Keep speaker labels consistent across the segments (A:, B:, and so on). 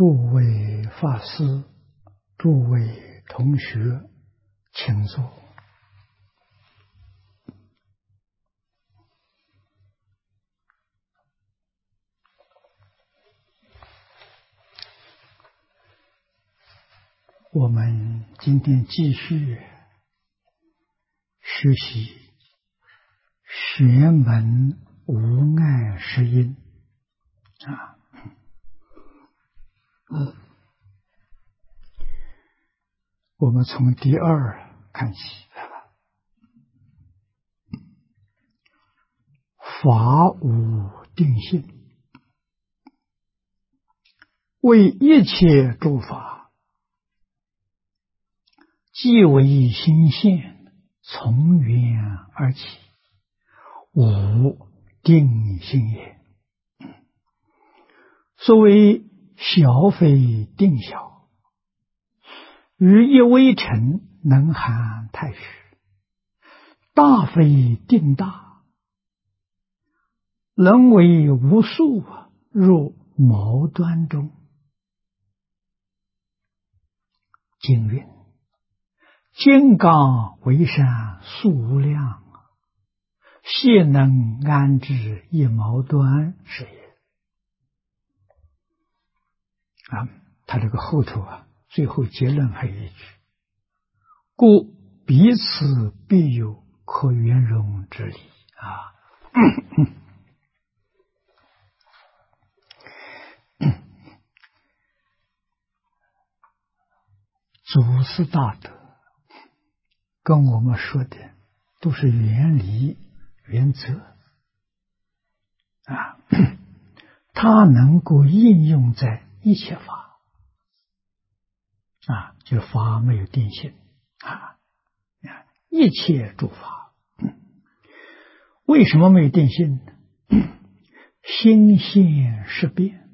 A: 诸位法师，诸位同学，请坐。我们今天继续学习玄门无碍实因我们从第二看起，法无定性，为一切诸法，即为心现，从缘而起，无定性也。所谓小非定小，于一微尘能含太虚；大非定大，能为无数入毛端中。经云：金刚为山数无量，谢能安置一毛端是也。他这个后头最后结论还有一句：故彼此必有可圆融之理祖师大德跟我们说的都是原理原则它能够应用在一切法就法没有定性一切诸法为什么没有定性呢？心现识变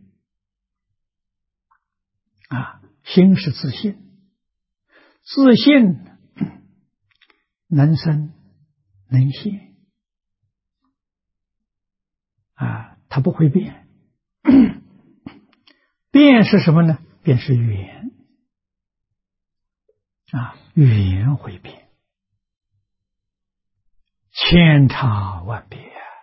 A: 心是自信，自信能生能现它不会变变是什么呢？变是缘缘会变，千差万别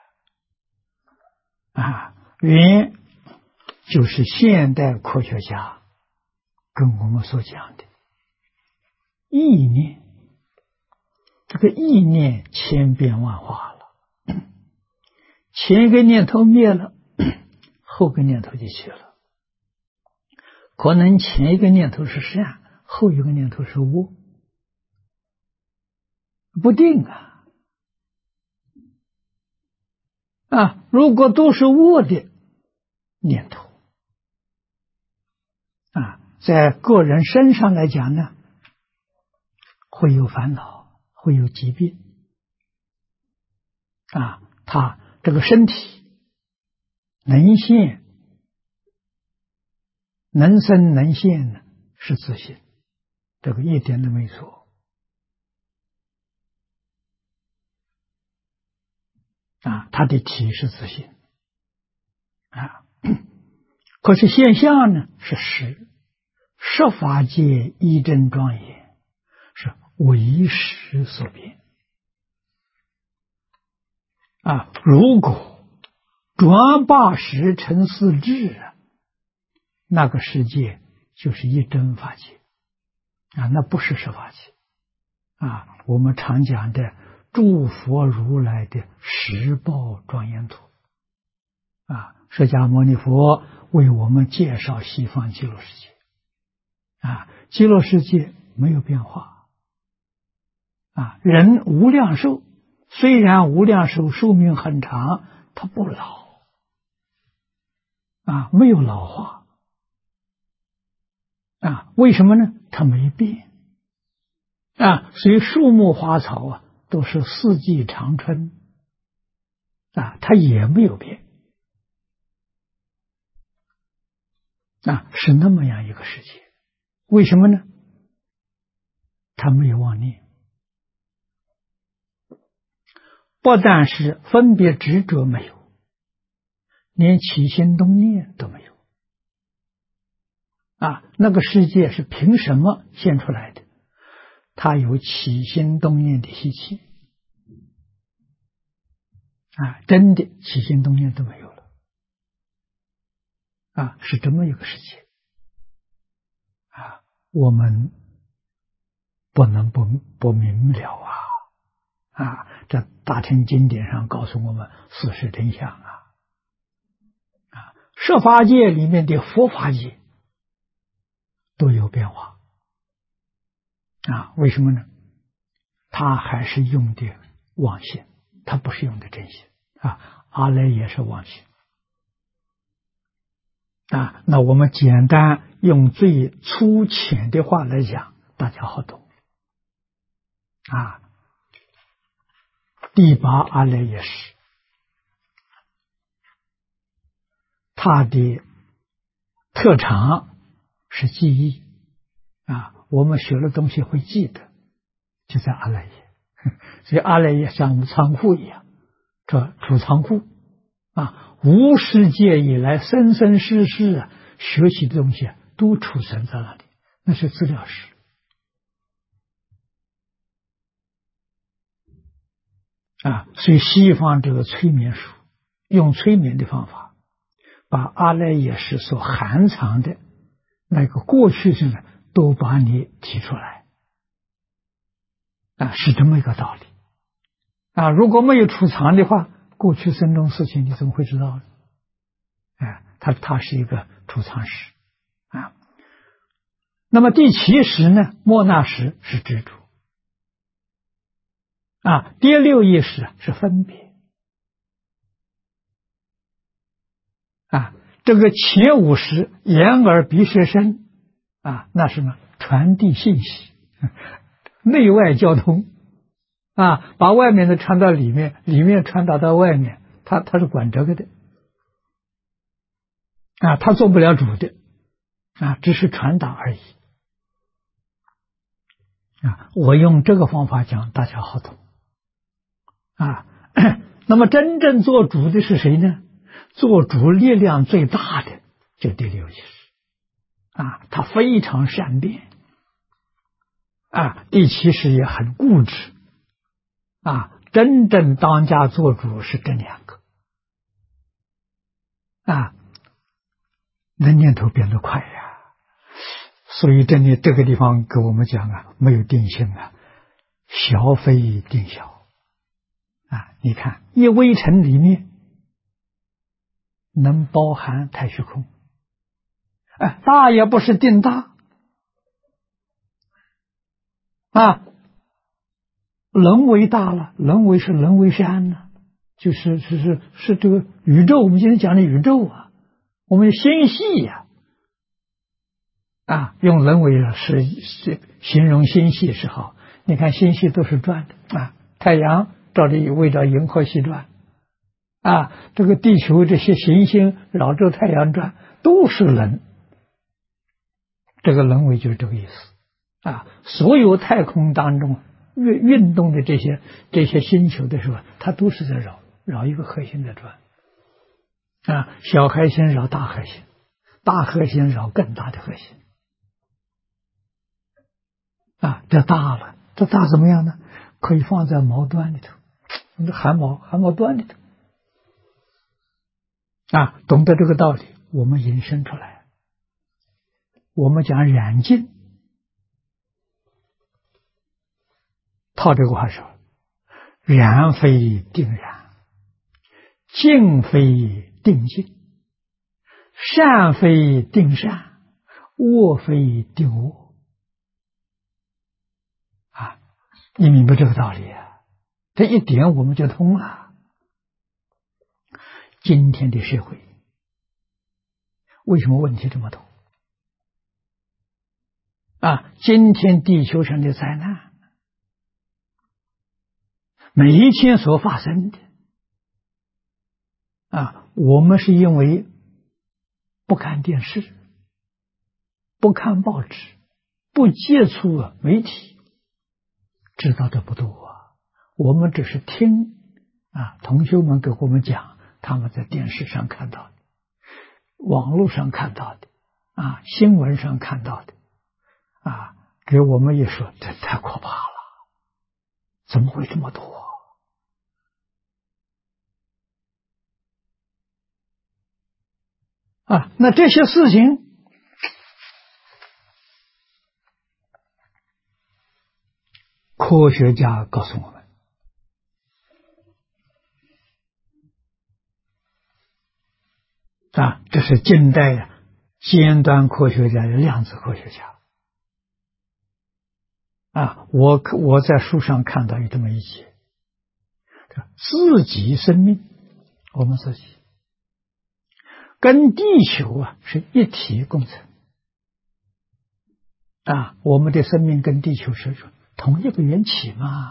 A: 缘就是现代科学家跟我们所讲的意念，这个意念千变万化了，前一个念头灭了，后个念头就起了。可能前一个念头是善，后一个念头是恶，不定如果都是恶的念头在个人身上来讲呢，会有烦恼，会有疾病他这个身体能现能生能现呢，是自信，这个一点都没错他的体是自信可是现象呢是实，十法界一真庄严，是为实所变如果转八识成四智那个世界就是一真法界那不是十法界我们常讲的诸佛如来的十报庄严图释迦牟尼佛为我们介绍西方极乐世界极乐世界没有变化人无量寿，虽然无量寿寿命很长，它不老没有老化为什么呢？它没变所以树木花草都是四季常春它也没有变是那么样一个世界。为什么呢？它没有妄念，不但是分别执着没有，连起心动念都没有那个世界是凭什么现出来的？它有起心动念的习气真的起心动念都没有了是这么一个世界我们不能不明了这大乘经典上告诉我们事实真相设法界里面的佛法界都有变化为什么呢？他还是用的妄心，他不是用的真心阿赖也是妄心那我们简单用最粗浅的话来讲，大家好懂第八阿赖耶识，它的特长是记忆我们学了东西会记得，就在阿赖耶。所以阿赖耶像我们仓库一样，这储仓库无世界以来生生世世学习的东西都储存在那里，那是资料室所以西方这个催眠术用催眠的方法，把阿赖耶识所含藏的那个过去性的都把你提出来是这么一个道理如果没有储藏的话，过去生中事情你怎么会知道呢？它是一个储藏室那么第七识呢，末那识是执着第六意识是分别这个前五识眼耳鼻舌身那什么传递信息内外交通把外面的传到里面，里面传导到外面，他是管这个的他做不了主的只是传达而已我用这个方法讲大家好懂那么真正做主的是谁呢？做主力量最大的就第六意识他非常善变第七识也很固执真正当家做主是这两个那念头变得快所以这个地方给我们讲没有定性小非定小你看一微尘里面能包含太虚空大也不是定大人为大了，人为是人为山呢就是这个宇宙，我们今天讲的宇宙我们心细用人为是形容心细是好。你看心细都是转的太阳照例围着银河系转这个地球这些行星绕着太阳转，都是人。这个人为就是这个意思所有太空当中运动的这些星球的时候，它都是在绕一个核心在转小核心绕大核心，大核心绕更大的核心这大了，这大怎么样呢？可以放在毛端里头，汗毛端里头懂得这个道理，我们引申出来。我们讲染净，套这个话说，染非定染，净非定净，善非定善，恶非定恶你明白这个道理这一点我们就通了。今天的社会为什么问题这么多今天地球上的灾难，每一天所发生的我们是因为不看电视，不看报纸，不接触媒体，知道的不多我们只是听同学们给我们讲他们在电视上看到的，网络上看到的新闻上看到的给我们一说，这太可怕了，怎么会这么多那这些事情科学家告诉我们这是近代尖端科学家的量子科学家我在书上看到有这么一节，自己生命，我们自己跟地球是一体共存我们的生命跟地球是同一个缘起嘛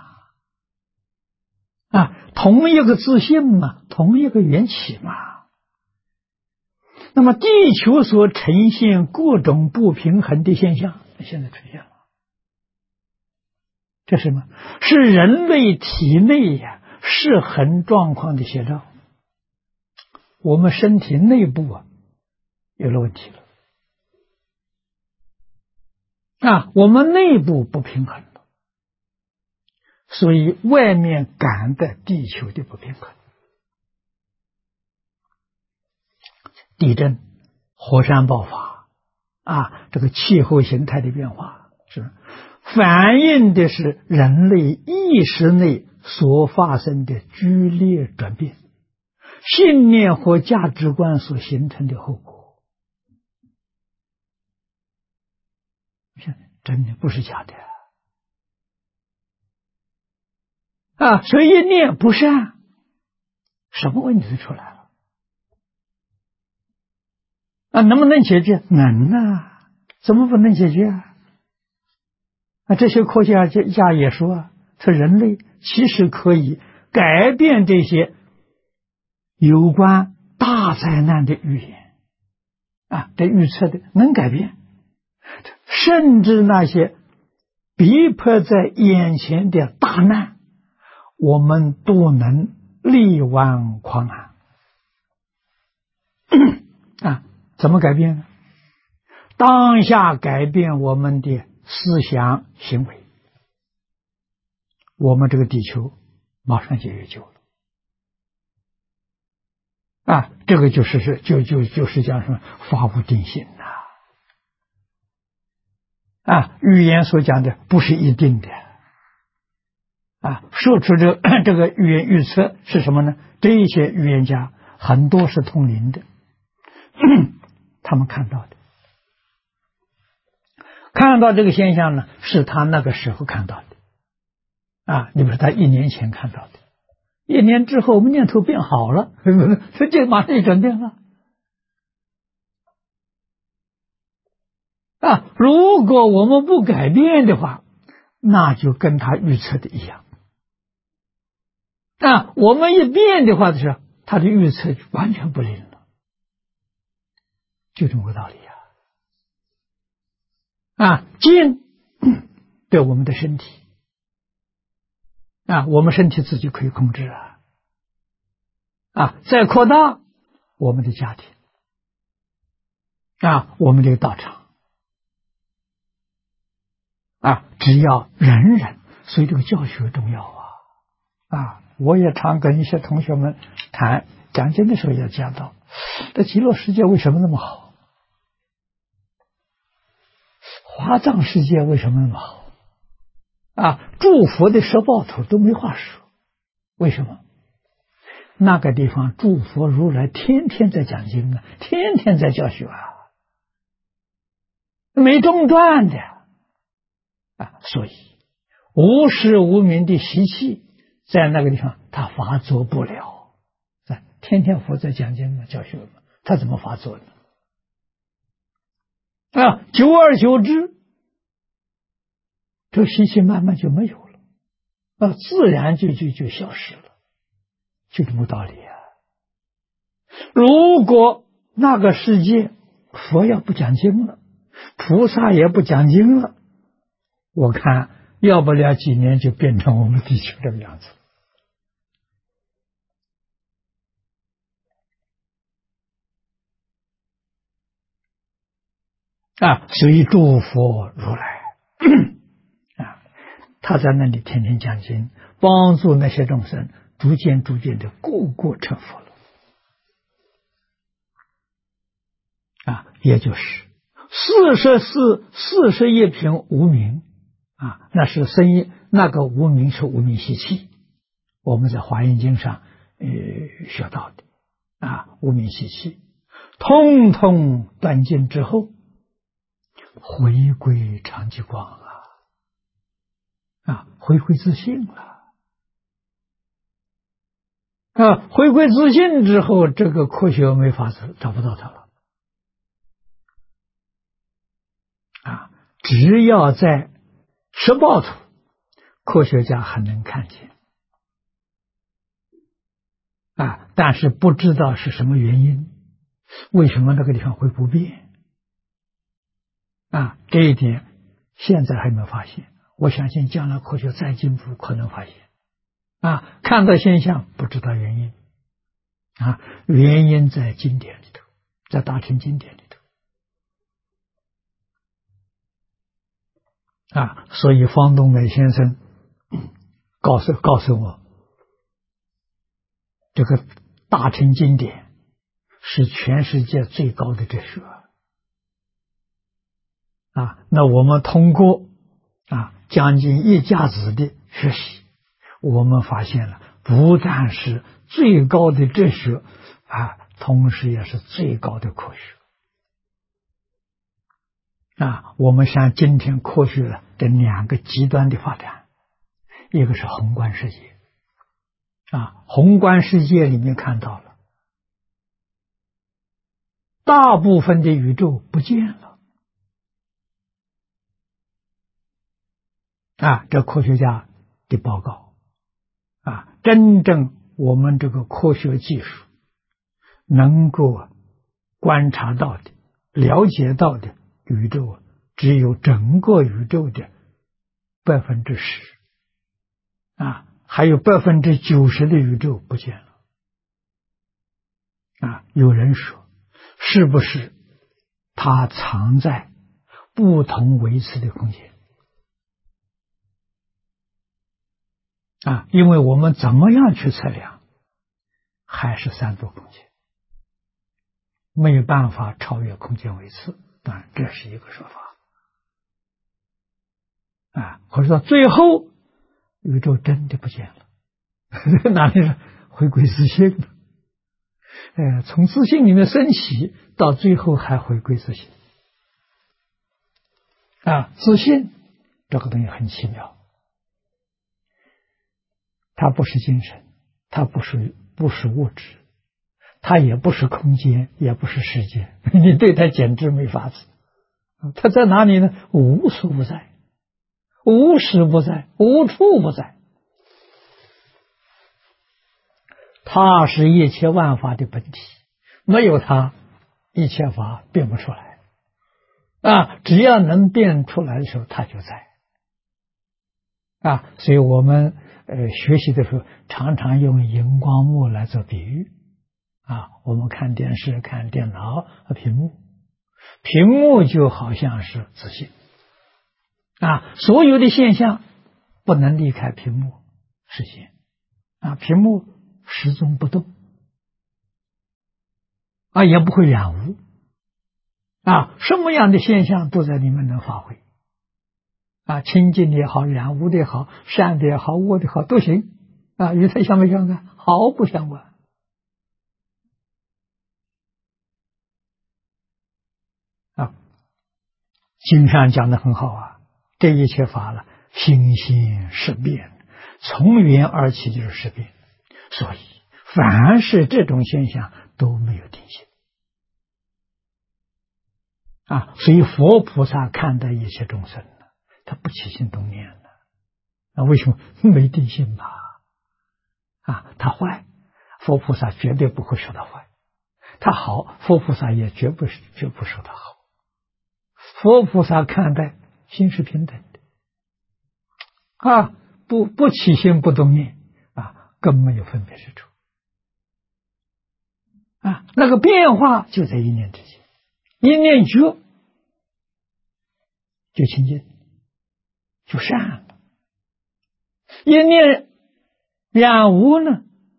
A: 同一个自性嘛，同一个缘起嘛。那么地球所呈现各种不平衡的现象，现在出现了，这是什么？是人类体内失衡状况的写照。我们身体内部有了问题了我们内部不平衡了，所以外面感的地球的不平衡，地震、火山爆发这个气候形态的变化，是反映的是人类意识内所发生的剧烈转变，信念和价值观所形成的后果。真的不是假的所以一念不善，什么问题就出来了能不能解决？能怎么不能解决这些科学家也说人类其实可以改变这些有关大灾难的预言的预测的，能改变，甚至那些逼迫在眼前的大难，我们都能力挽狂澜怎么改变呢？当下改变我们的思想行为，我们这个地球马上就有救了这个就是讲什么法无定性预言所讲的不是一定的说出这个预言预测是什么呢？这一些预言家很多是通灵的他们看到这个现象呢，是他那个时候看到的你比如他1年前看到的，1年之后我们念头变好了，这就马上就转变了如果我们不改变的话，那就跟他预测的一样我们一变的话的时候，他的预测就完全不灵了，就这么个道理静对我们的身体我们身体自己可以控制再扩大我们的家庭我们这个道场只要人，所以这个教学重要我也常跟一些同学们谈讲经的时候也讲到，这极乐世界为什么那么好，华藏世界为什么那么好诸佛的十报头都没话说，为什么？那个地方诸佛如来天天在讲经天天在教学没中断的所以无始无明的习气在那个地方他发作不了天天佛在讲经教学他怎么发作呢久而久之这习气慢慢就没有了自然就消失了，就这么道理如果那个世界佛要不讲经了，菩萨也不讲经了，我看要不了几年就变成我们地球这个样子所以诸佛如来他在那里天天讲经，帮助那些众生逐渐的个个成佛了也就是41品无明那是生意，那个无明是无明习气，我们在华严经上学到的无明习气，通通断尽之后，回归常寂光回归自性了回归自性之后，这个科学没法子找不到它了只要在十报土，科学家还能看见但是不知道是什么原因，为什么那个地方会不变这一点现在还没有发现，我相信将来科学再进步可能发现看到现象不知道原因原因在经典里头，在大乘经典里头所以方东美先生告诉我，这个大乘经典是全世界最高的哲学那我们通过将近1甲子的学习，我们发现了不但是最高的哲学同时也是最高的科学我们像今天科学的2个极端的发展，一个是宏观世界宏观世界里面看到了大部分的宇宙不见了这科学家的报告真正我们这个科学技术能够观察到的、了解到的宇宙只有整个宇宙的10%还有90%的宇宙不见了有人说是不是它藏在不同维次的空间因为我们怎么样去测量还是3度空间，没有办法超越空间维次，当然这是一个说法或者说最后宇宙真的不见了哪里是回归自性了从自性里面升起，到最后还回归自性自性这个东西很奇妙，它不是精神，它不是物质，它也不是空间，也不是时间你对它简直没法子它在哪里呢？无所不在，无时不在，无处不在，它是一切万法的本体，没有它一切法变不出来只要能变出来的时候它就在所以我们学习的时候常常用荧光幕来做比喻我们看电视看电脑屏幕就好像是自性所有的现象不能离开屏幕实现屏幕始终不动也不会染污什么样的现象都在里面能发挥清净的也好，染污的也好，善的也好，恶的也好都行与它相不相干？毫不相关经上讲得很好这一切法了，心性识变，从缘而起就是识变，所以凡是这种现象都没有定性所以佛菩萨看待一切众生他不起心动念为什么？没定性嘛他坏，佛菩萨绝对不会说他坏，他好，佛菩萨也绝不说他好，佛菩萨看待心是平等的不起心不动念更没有分别之处那个变化就在一念之间，一念觉就清净，就善了。一念染污呢，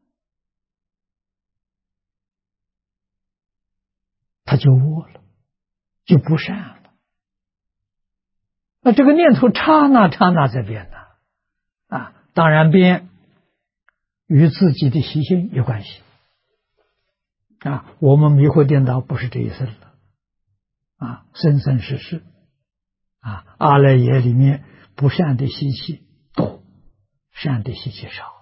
A: 它就恶了，就不善了。那这个念头刹那在变呢，当然变与自己的习性有关系。我们迷惑颠倒不是这一生了，生生世世，阿赖耶里面不善的习气多，善的习气少。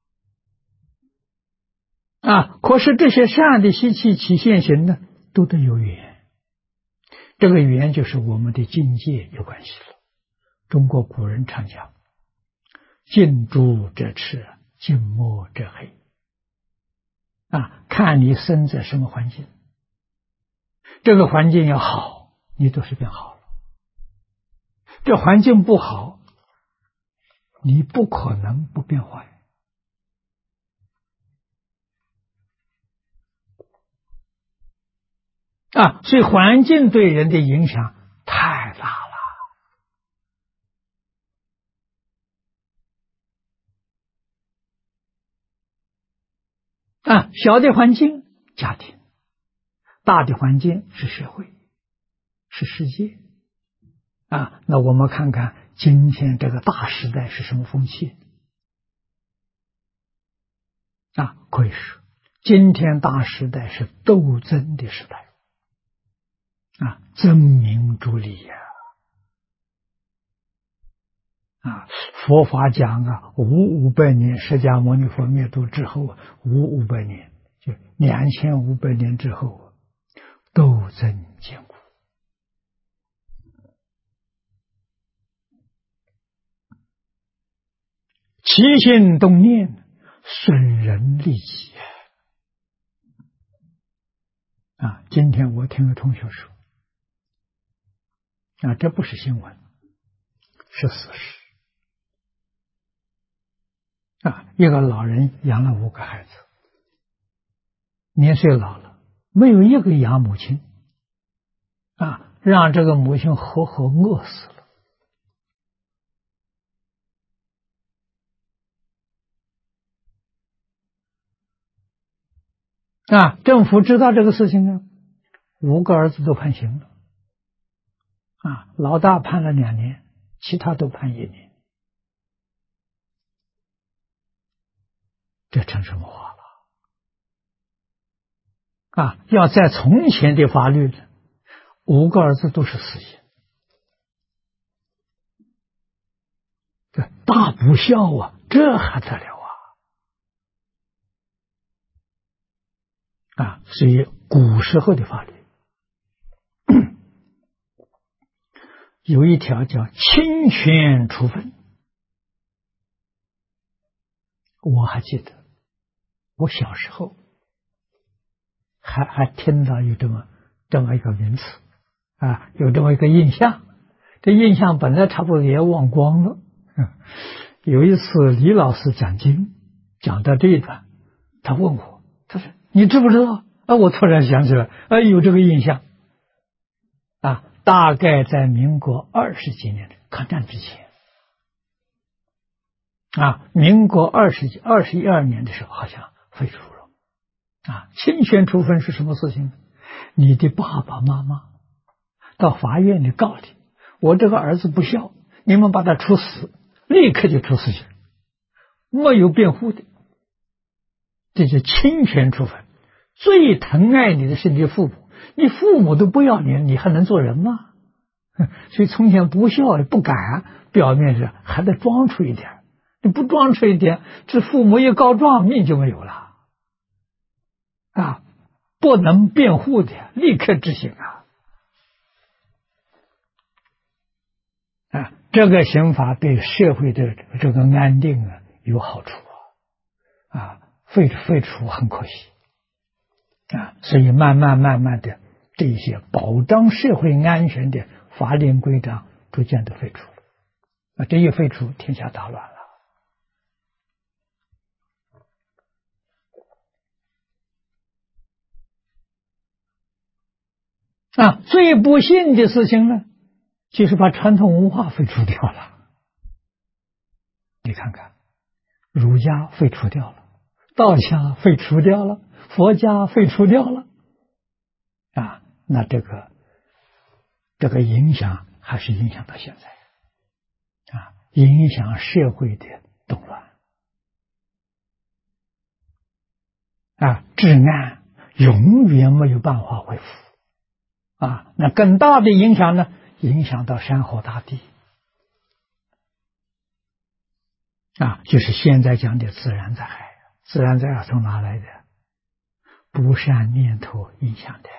A: 可是这些善的习气起现行呢，都得有缘。这个缘就是我们的境界有关系了。中国古人常讲，近朱者赤，近墨者黑。看你生在什么环境，这个环境要好，你都是变好了；这环境不好，你不可能不变坏。所以环境对人的影响太大了。小的环境家庭，大的环境是社会，是世界。那我们看看今天这个大时代是什么风气？可以说今天大时代是斗争的时代，争名逐利呀。佛法讲无500年，释迦牟尼佛灭度之后无500年，就2500年之后，斗争坚固。起心动念，损人利己。今天我听个同学说，这不是新闻，是事实。一个老人养了5个孩子，年岁老了，没有一个养母亲，让这个母亲活活饿死了。政府知道这个事情呢，5个儿子都判刑了。老大判了2年，其他都判1年。这成什么话了？要在从前的法律呢，5个儿子都是死刑。这大不孝这还得了所以古时候的法律有一条叫侵权处分。我还记得我小时候还听到有这么一个名词有这么一个印象。这印象本来差不多也忘光了。有一次李老师讲经讲到这一段，他问我，他说你知不知道？我突然想起来，有这个印象。大概在民国20几年抗战之前。民国21年的时候好像废除了。侵权处分是什么事情呢？你的爸爸妈妈到法院里告你，我这个儿子不孝，你们把他处死，立刻就处死刑，没有辩护的。这是侵权处分。最疼爱你的是你的父母，你父母都不要你，你还能做人吗？所以从前不孝也不敢，表面上还得装出一点，你不装出一点，这父母一告状，命就没有了。不能辩护的，立刻执行这个刑法对社会的这个安定有好处废除很可惜所以慢慢的这些保障社会安全的法令规章逐渐的废除了这一废除，天下大乱了最不幸的事情呢， 就是把传统文化废除掉了。你看看，儒家废除掉了，道家废除掉了，佛家废除掉了，那这个影响还是影响到现在，影响社会的动乱，治安永远没有办法恢复，那更大的影响呢，影响到山河大地，就是现在讲的自然灾害。自然灾害从哪来的？不善念头影响的，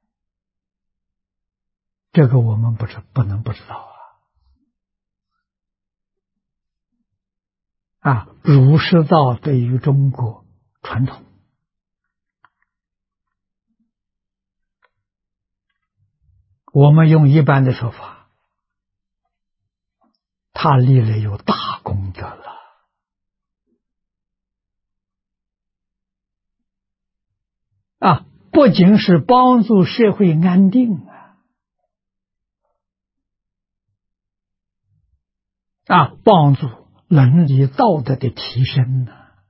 A: 这个我们不能不知道儒释道对于中国传统，我们用一般的说法，他立了有大功德了。不仅是帮助社会安定帮助伦理道德的提升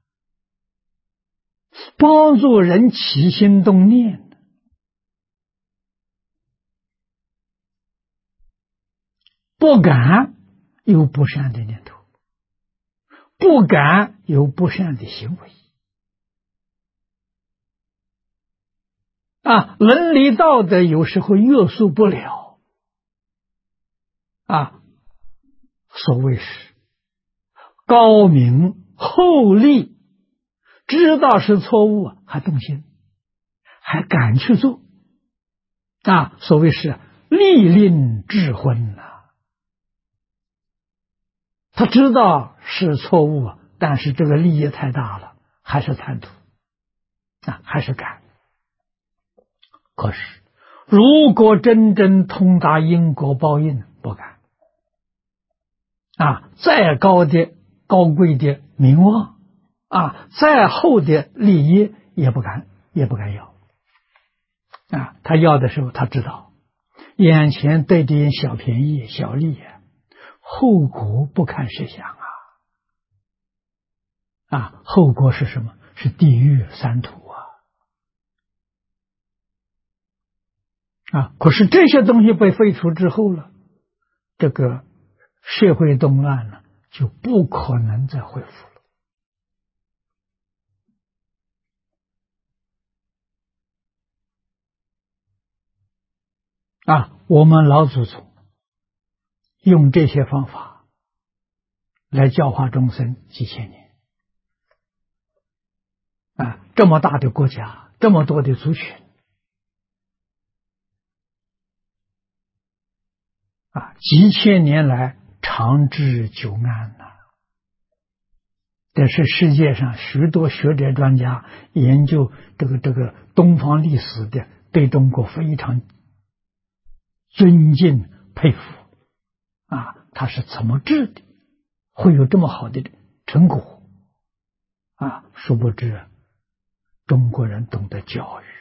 A: 帮助人起心动念，不敢有不善的念头，不敢有不善的行为。伦理道德有时候约束不了，所谓是高明厚利，知道是错误还动心，还敢去做，所谓是利令智昏他知道是错误但是这个利益太大了，还是贪图，还是敢。可是如果真正通达因果报应，不敢再高贵的名望再厚的利益也不敢要他要的时候，他知道眼前得点小便宜小利后果不堪设想后果是什么？是地狱三途可是这些东西被废除之后了，这个社会动乱呢，就不可能再恢复了。我们老祖宗用这些方法来教化众生几千年这么大的国家，这么多的族群几千年来长治久安这是世界上许多学者专家研究这个东方历史的，对中国非常尊敬佩服他是怎么治的，会有这么好的成果殊不知中国人懂得教育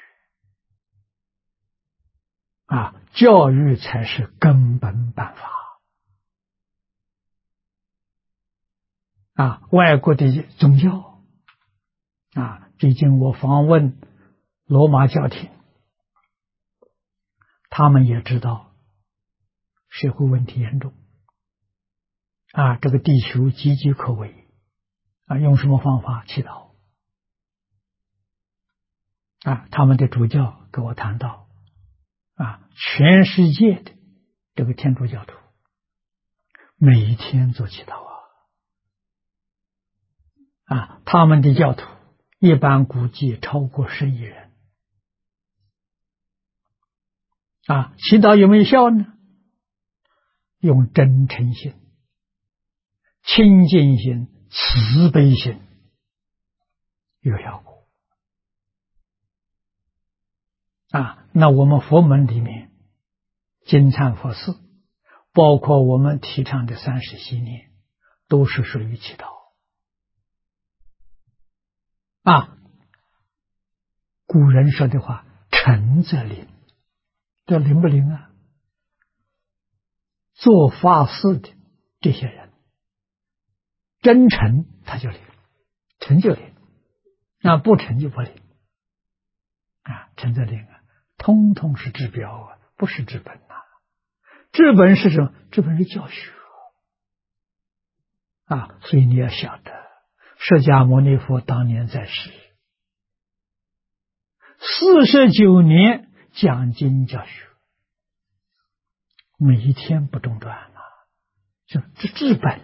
A: 教育才是根本办法外国的宗教最近我访问罗马教廷，他们也知道社会问题严重这个地球岌岌可危用什么方法？祈祷他们的主教跟我谈到全世界的这个天主教徒每一天做祈祷他们的教徒一般估计超过10亿人祈祷有没有效呢？用真诚心、清净心、慈悲心有效果那我们佛门里面金忏佛寺，包括我们提倡的30系念，都是属于祈祷古人说的话，诚则灵，这灵不灵做法事的这些人，真诚他就灵，诚就灵，不诚就不灵。诚则灵通通是治标不是治本治本是什么？治本是教学所以你要晓得，释迦牟尼佛当年在世49年讲经教学，每一天不中断这治本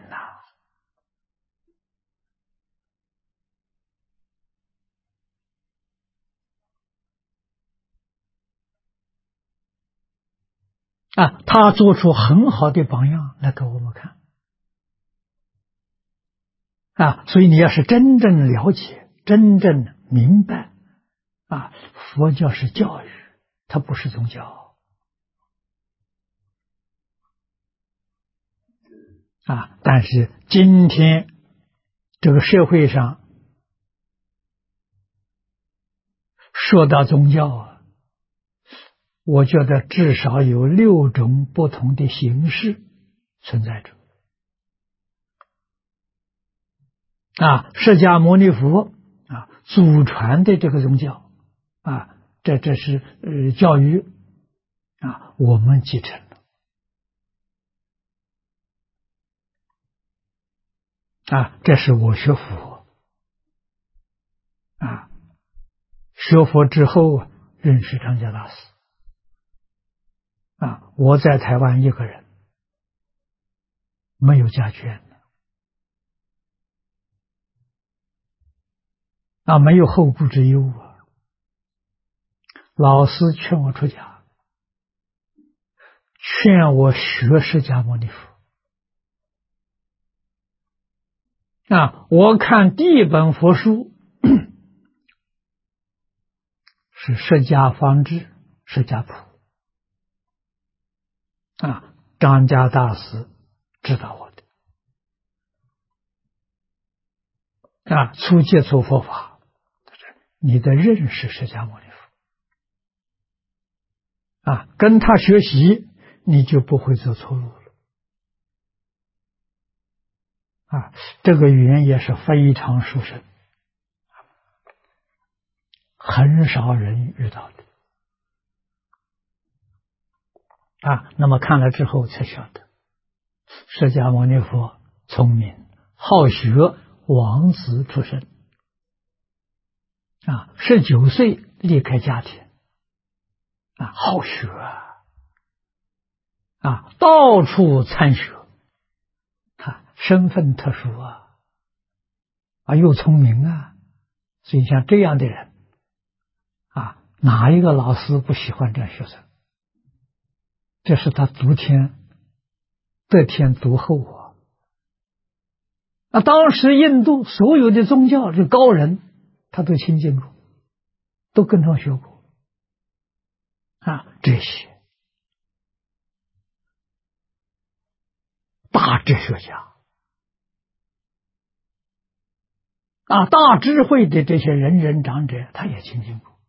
A: 他做出很好的榜样来给我们看所以你要是真正了解，真正明白佛教是教育，它不是宗教但是今天这个社会上说到宗教我觉得至少有6种不同的形式存在着释迦牟尼佛祖传的这个宗教这是教育我们继承了这是我学佛学佛之后认识张家大师我在台湾一个人，没有家眷没有后顾之忧老师劝我出家，劝我学释迦牟尼佛我看第一本佛书是释迦方志、释迦谱张家大师指导我的初接触佛法，你得认识释迦牟尼佛跟他学习，你就不会走错路了这个语言也是非常殊胜，很少人遇到的那么看了之后才晓得，释迦牟尼佛聪明好学，王子出身19岁离开家庭好学到处参学身份特殊又聪明所以像这样的人哪一个老师不喜欢这样学生？这是他得天独厚当时印度所有的宗教这高人他都亲近过，都跟着学过这些大哲学家大智慧的这些仁人长者他也亲近过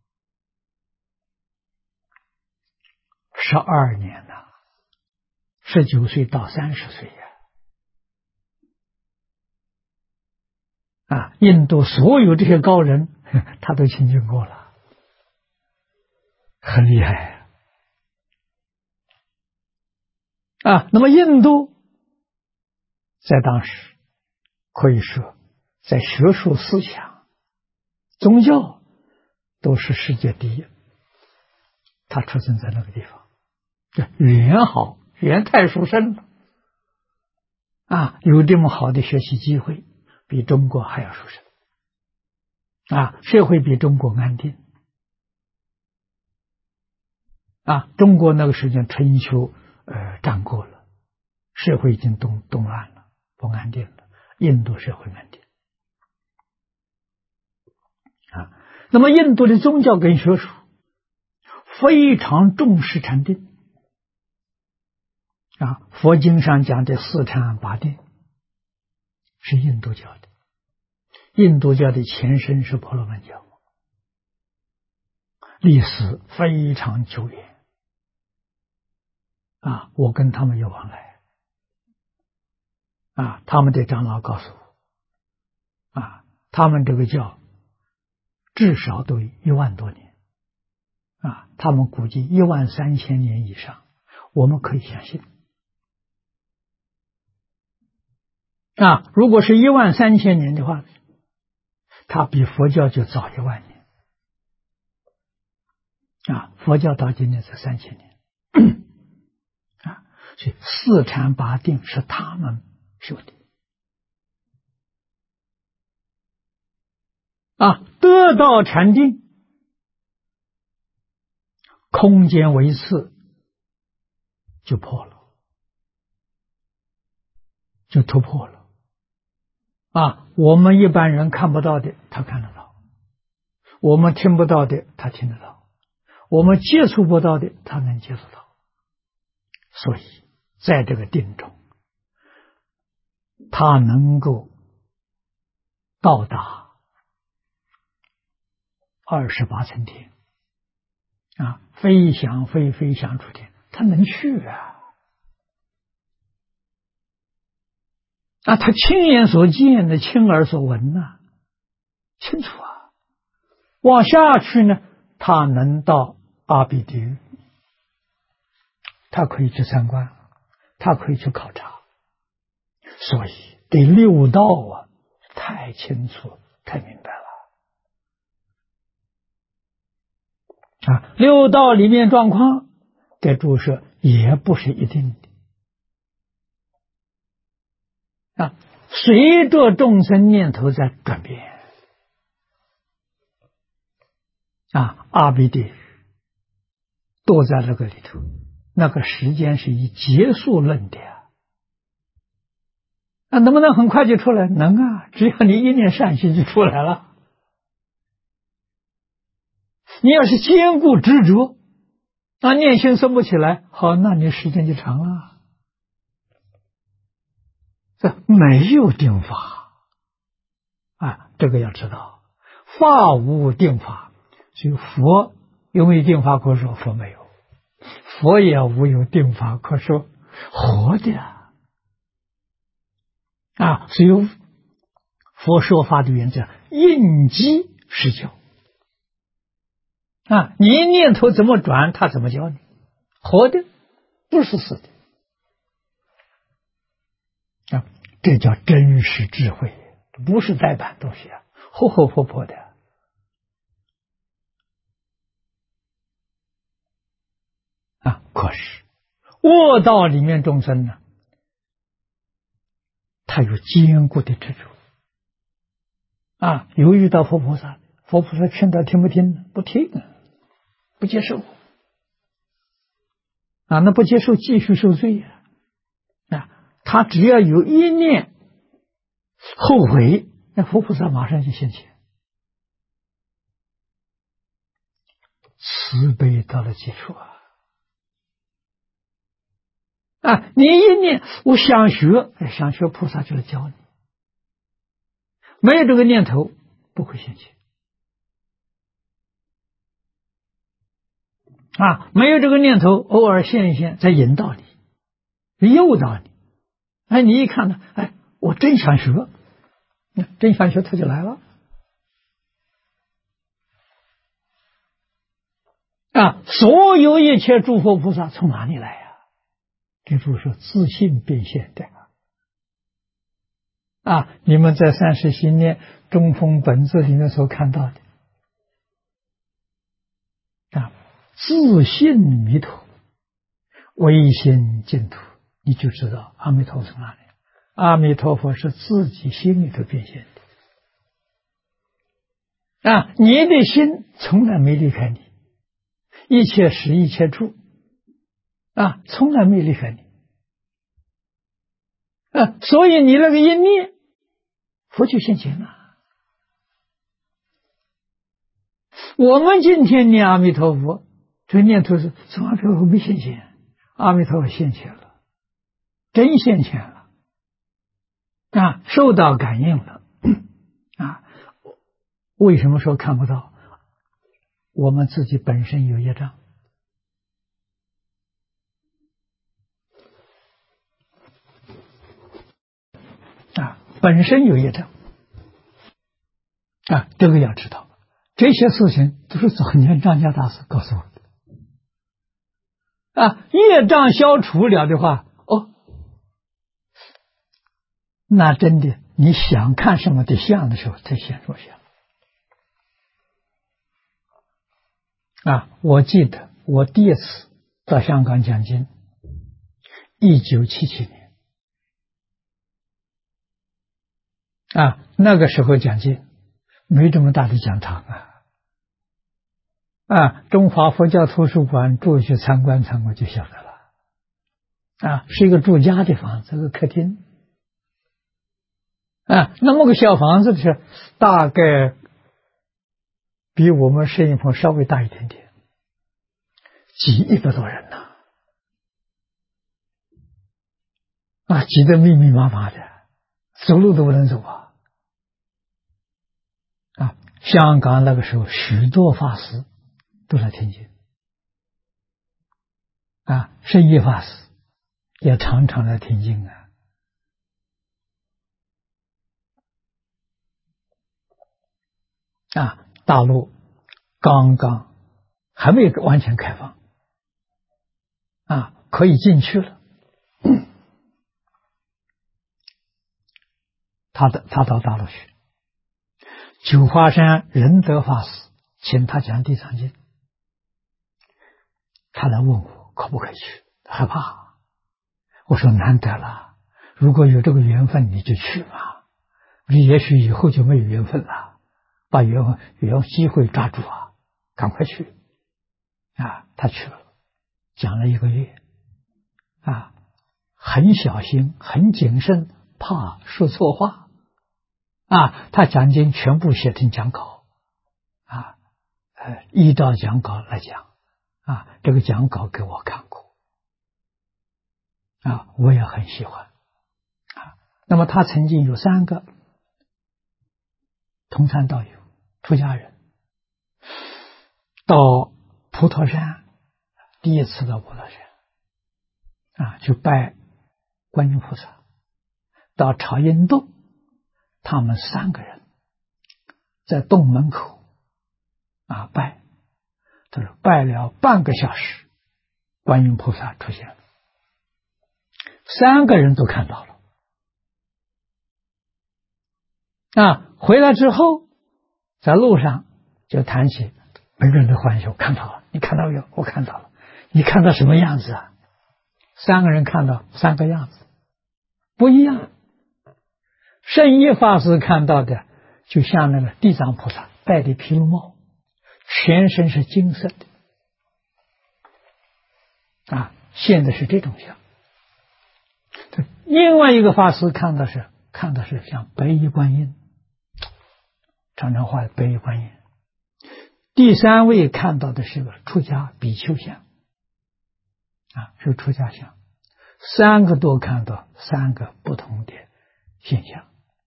A: 12年19岁到30岁印度所有这些高人他都亲近过了，很厉害那么印度在当时可以说在学术思想宗教都是世界第一，他出生在那个地方语言好，语言太殊胜了有这么好的学习机会，比中国还要殊胜社会比中国安定中国那个时间春秋战过了，社会已经动乱了，不安定了，印度社会安定那么印度的宗教跟学术非常重视禅定佛经上讲的4禅8定是印度教的，印度教的前身是婆罗门教，历史非常久远我跟他们有往来他们的长老告诉我，他们这个教至少都1万多年，他们估计13000年以上，我们可以相信。如果是13000年的话，它比佛教就早10000年。佛教到今年才3000年。所以四禅八定是他们修的。得到禅定，空间为次就破了，就突破了。我们一般人看不到的，他看得到；我们听不到的，他听得到；我们接触不到的，他能接触到。所以在这个定中，他能够到达28层天，飞翔飞翔出天，他能去他亲眼所见的，亲耳所闻清楚往下去呢，他能到阿鼻地狱，他可以去参观，他可以去考察。所以对六道太清楚太明白了。六道里面状况给注释也不是一定的随着众生念头在转变。阿鼻地狱都在那个里头，那个时间是以结束论的能不能很快就出来？能只要你一念善心就出来了。你要是坚固执着，念心生不起来，好，那你时间就长了。没有定法这个要知道，法无定法。所以佛有没有定法可说？佛没有。佛也无有定法可说，活的所以佛说法的原则，应机施教你一念头怎么转，他怎么教你，活的不是死的这叫真实智慧，不是呆板东西活活泼泼的可是恶道里面众生呢，他有坚固的执着有遇到佛菩萨，佛菩萨劝他听不听？不听不接受那不接受继续受罪他只要有一念后悔，那佛菩萨马上就现前，慈悲到了基础你一念我想学菩萨就来教你，没有这个念头不会现前没有这个念头偶尔现一现，在引导你诱导你你一看呢，我真想学，真想学他就来了所有一切诸佛菩萨从哪里来这就是自信变现的你们在三十心念中峰本质里面所看到的自信弥陀唯心净土，你就知道阿弥陀佛从哪里。阿弥陀佛是自己心里头变现的你的心从来没离开你，一切时一切处从来没离开你所以你那个一念佛就现前了。我们今天念阿弥陀佛，这念头是从阿弥陀佛没现前，阿弥陀佛现前了，真现前了受到感应了为什么说看不到？我们自己本身有业障本身有业障这个要知道。这些事情都是早年张家大师告诉我的业障消除了的话，那真的你想看什么的相的时候才显出相我记得我第一次到香港讲经，1977年那个时候讲经没这么大的讲堂中华佛教图书馆住去参观参观就晓得了是一个住家的房子，个客厅那么个小房子是大概比我们摄影棚稍微大一点点，挤100多人挤得密密麻麻的，走路都不能走香港那个时候许多法师都来听经圣严法师也常常来听经大陆刚刚还没有完全开放可以进去了。他到大陆去，九华山仁德法师请他讲地藏经，他来问我可不可以去，害怕。我说难得了，如果有这个缘分你就去吧，也许以后就没有缘分了，把缘机会抓住赶快去他去了，讲了1个月很小心很谨慎，怕说错话他讲经全部写成讲稿依照讲稿来讲这个讲稿给我看过我也很喜欢那么他曾经有3个同参道友出家人到普陀山，第一次到普陀山去拜观音菩萨，到朝阴洞，他们3个人在洞门口拜，他说拜了半个小时，观音菩萨出现了，3个人都看到了回来之后在路上就谈起每个人的欢喜，看到了，你看到没有？我看到了。你看到什么样子3个人看到3个样子不一样。圣一法师看到的就像那个地藏菩萨戴的毗卢帽，全身是金色的现在是这种像。另外一个法师看的是像白衣观音，常常画白衣观音。第3位看到的是个出家比丘像是出家像。3个都看到3个不同的现象。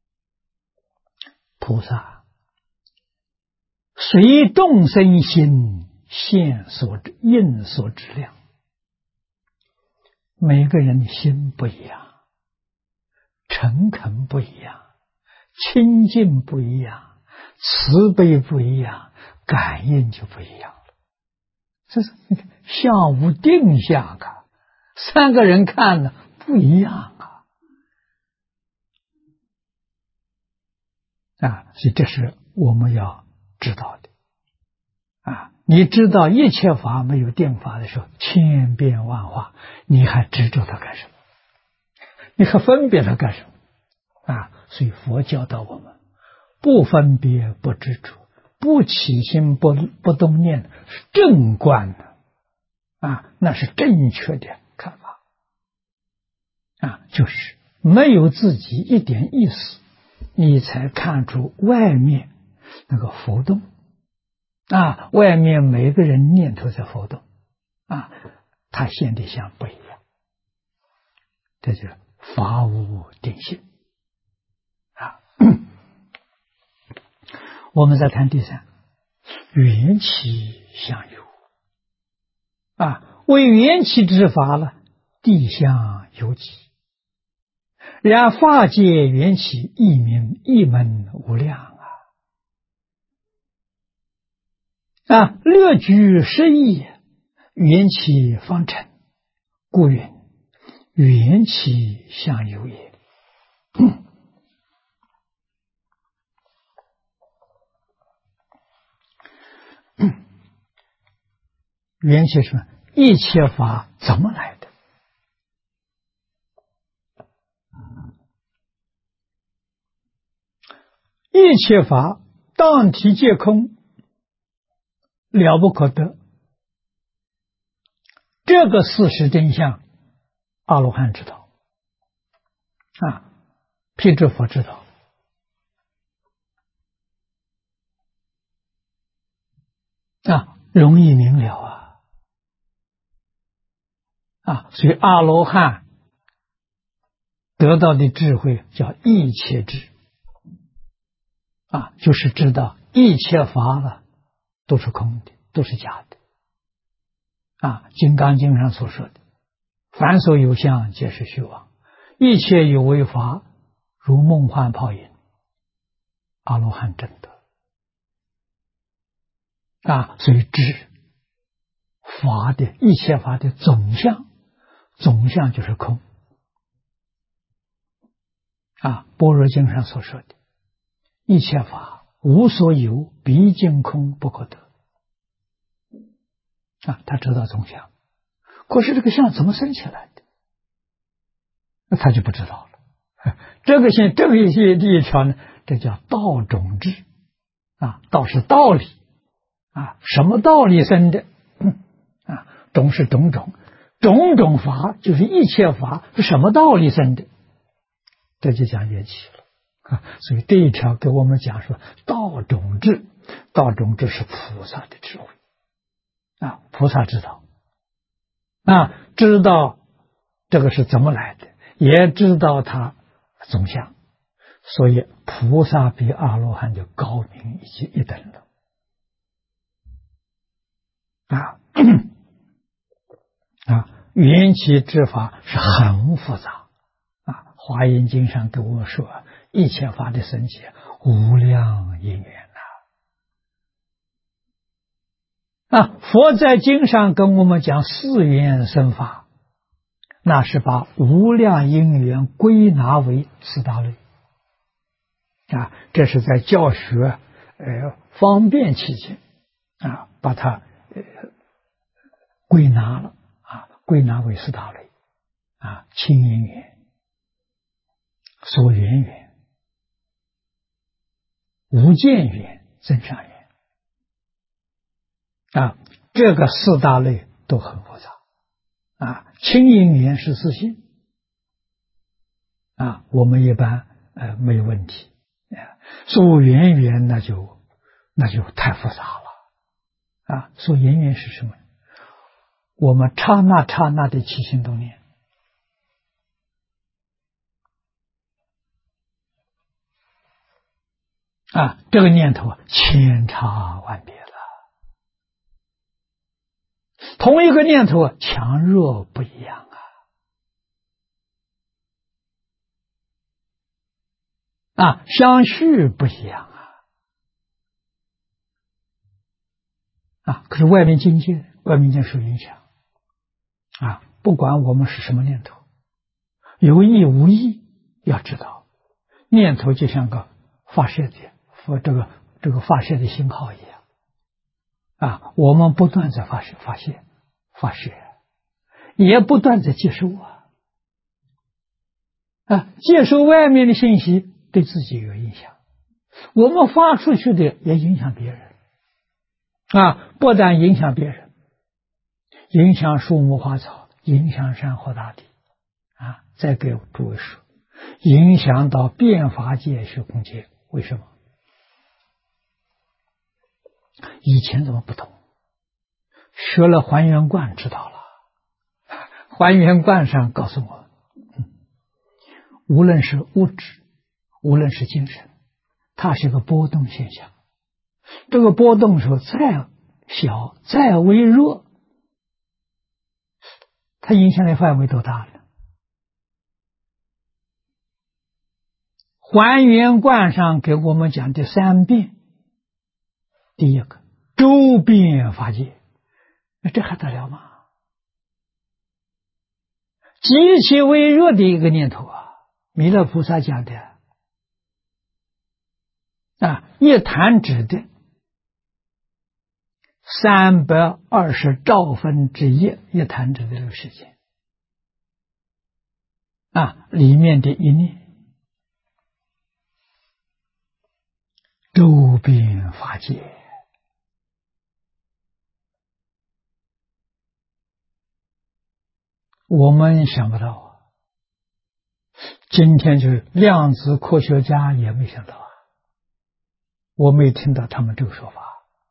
A: 菩萨随众生心应所知量，每个人的心不一样，诚恳不一样，清净不一样，慈悲不一样，感应就不一样了。这是相无定向3个人看了不一样所以这是我们要知道的你知道一切法没有定法的时候，千变万化，你还执着它干什么？你还分别它干什么所以佛教导我们不分别不执着，不起心不动念，是正观那是正确的看法就是没有自己一点意思，你才看出外面那个浮动外面每个人念头在浮动他现的相不一样，这就是法无定性我们再谈第3，缘起相由为缘起之法了，地相由己。 然法界缘起一名一门无量略居十亿，缘起方成，故云缘起相由也。缘起是什么？一切法怎么来的？一切法当体皆空，了不可得。这个事实真相，阿罗汉知道，辟支佛知道。容易明了所以阿罗汉得到的智慧叫一切智就是知道一切法了都是空的，都是假的金刚经上所说的凡所有相皆是虚妄，一切有为法如梦幻泡影，阿罗汉证得所以知法的一切法的总相，总相就是空般若经上所说的一切法无所有，毕竟空不可得他知道总相，可是这个相怎么生起来的，那他就不知道了。这个相这个一条呢，这叫道种智道是道理什么道理生的种是种种，种种法就是一切法是什么道理生的，这就讲缘起了所以这一条给我们讲说道种智，道种智是菩萨的智慧菩萨知道知道这个是怎么来的，也知道它总相，所以菩萨比阿罗汉就高明一等了缘起之法是很复杂华严经上跟我说一切法的生起无量因缘佛在经上跟我们讲四缘生法，那是把无量因缘归纳为四大类这是在教学方便起见把它归纳了归纳为四大类清因缘、所缘缘、无间缘、增上缘这个四大类都很复杂清因缘是自信我们一般没有问题所缘缘那就太复杂了所缘缘是什么？我们刹那刹那的起心动念这个念头千差万别了，同一个念头强弱不一样相续不一样可是外面境界受影响不管我们是什么念头，有意无意要知道，念头就像个发射点，这个发射的信号一样我们不断在发射，也不断在接收接收外面的信息对自己有影响，我们发出去的也影响别人不但影响别人，影响树木花草，影响山河大地再给诸位说，影响到变法界虚空界。为什么？以前怎么不懂？学了还原观知道了，还原观上告诉我无论是物质，无论是精神，它是个波动现象，这个波动时候再小再微弱，它影响的范围多大了还原观上给我们讲的三变，第一个周遍法界，那这还得了吗？极其微弱的一个念头啊！弥勒菩萨讲的一弹指的320兆分之一，一弹指的这个时间里面的一念，周遍法界。我们想不到今天就是量子科学家也没想到我没听到他们这个说法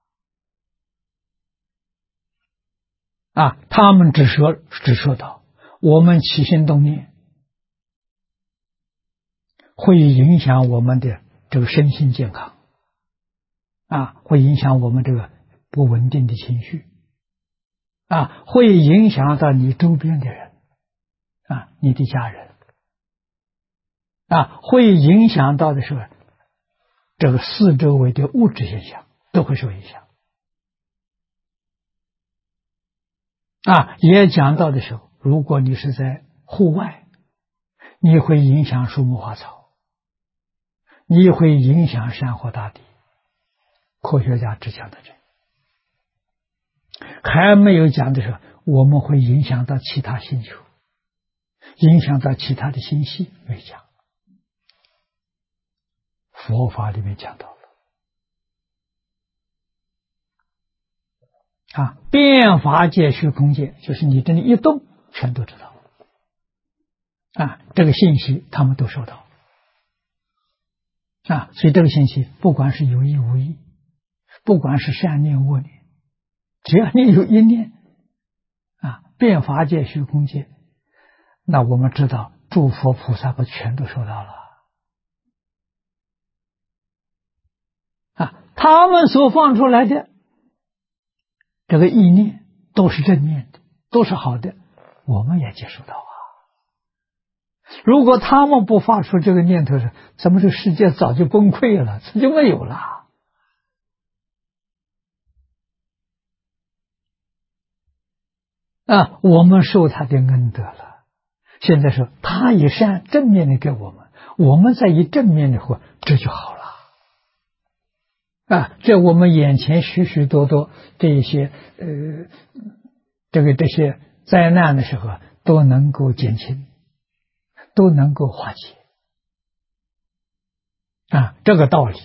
A: 他们只说到我们起心动念会影响我们的这个身心健康会影响我们这个不稳定的情绪会影响到你周边的人你的家人会影响到的是这个四周围的物质现象都会受影响也讲到的时候，如果你是在户外，你会影响树木花草，你会影响山河大地，科学家只讲到这，还没有讲的是我们会影响到其他星球，影响到其他的星系，没讲。佛法里面讲到了变法界虚空界，就是你这里一动全都知道这个信息他们都收到所以这个信息不管是有意无意，不管是善念恶念，只要你有一念变法界虚空界，那我们知道诸佛菩萨不全都收到了他们所放出来的这个意念都是正面的，都是好的，我们也接受到如果他们不发出这个念头，咱们这个世界早就崩溃了，早就没有了我们受他的恩德了。现在说他以善正面的给我们，我们再以正面的活，这就好了这我们眼前许许多多这些这些灾难的时候都能够减轻，都能够化解这个道理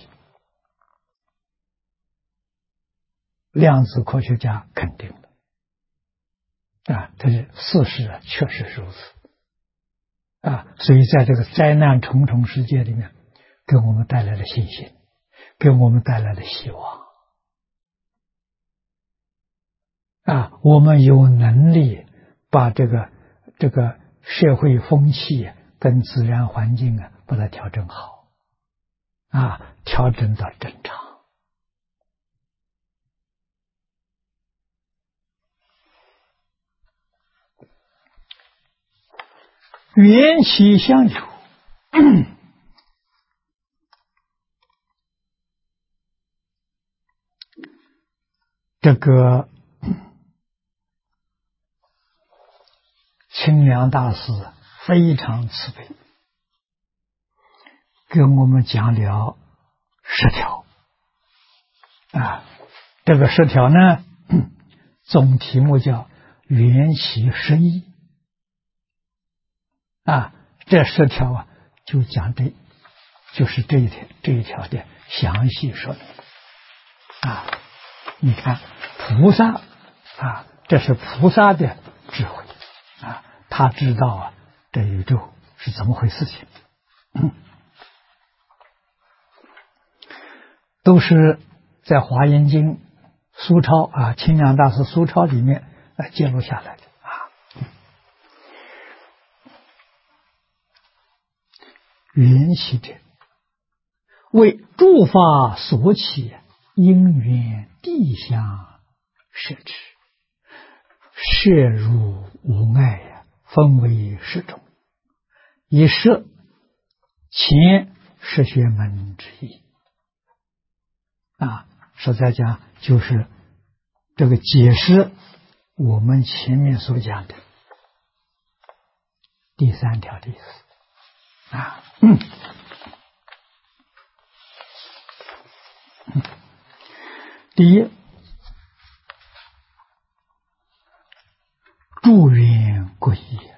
A: 量子科学家肯定了这是事实确实如此所以在这个灾难重重世界里面，给我们带来了信心，给我们带来了希望我们有能力把这个社会风气跟自然环境把它调整好调整到正常缘起相有这个清凉大师非常慈悲，跟我们讲了10条这个10条呢总题目叫缘起10义这10条就讲就是这一条的详细说明你看菩萨这是菩萨的智慧他知道这宇宙是怎么回事情都是在华严经苏超清凉大师苏超里面记录下来的缘起者为诸法所起，因缘地相摄持，摄入无碍分为10种，以摄前是学门之一啊。实在讲，就是这个解释我们前面所讲的第3条的意思啊。第一，助缘归依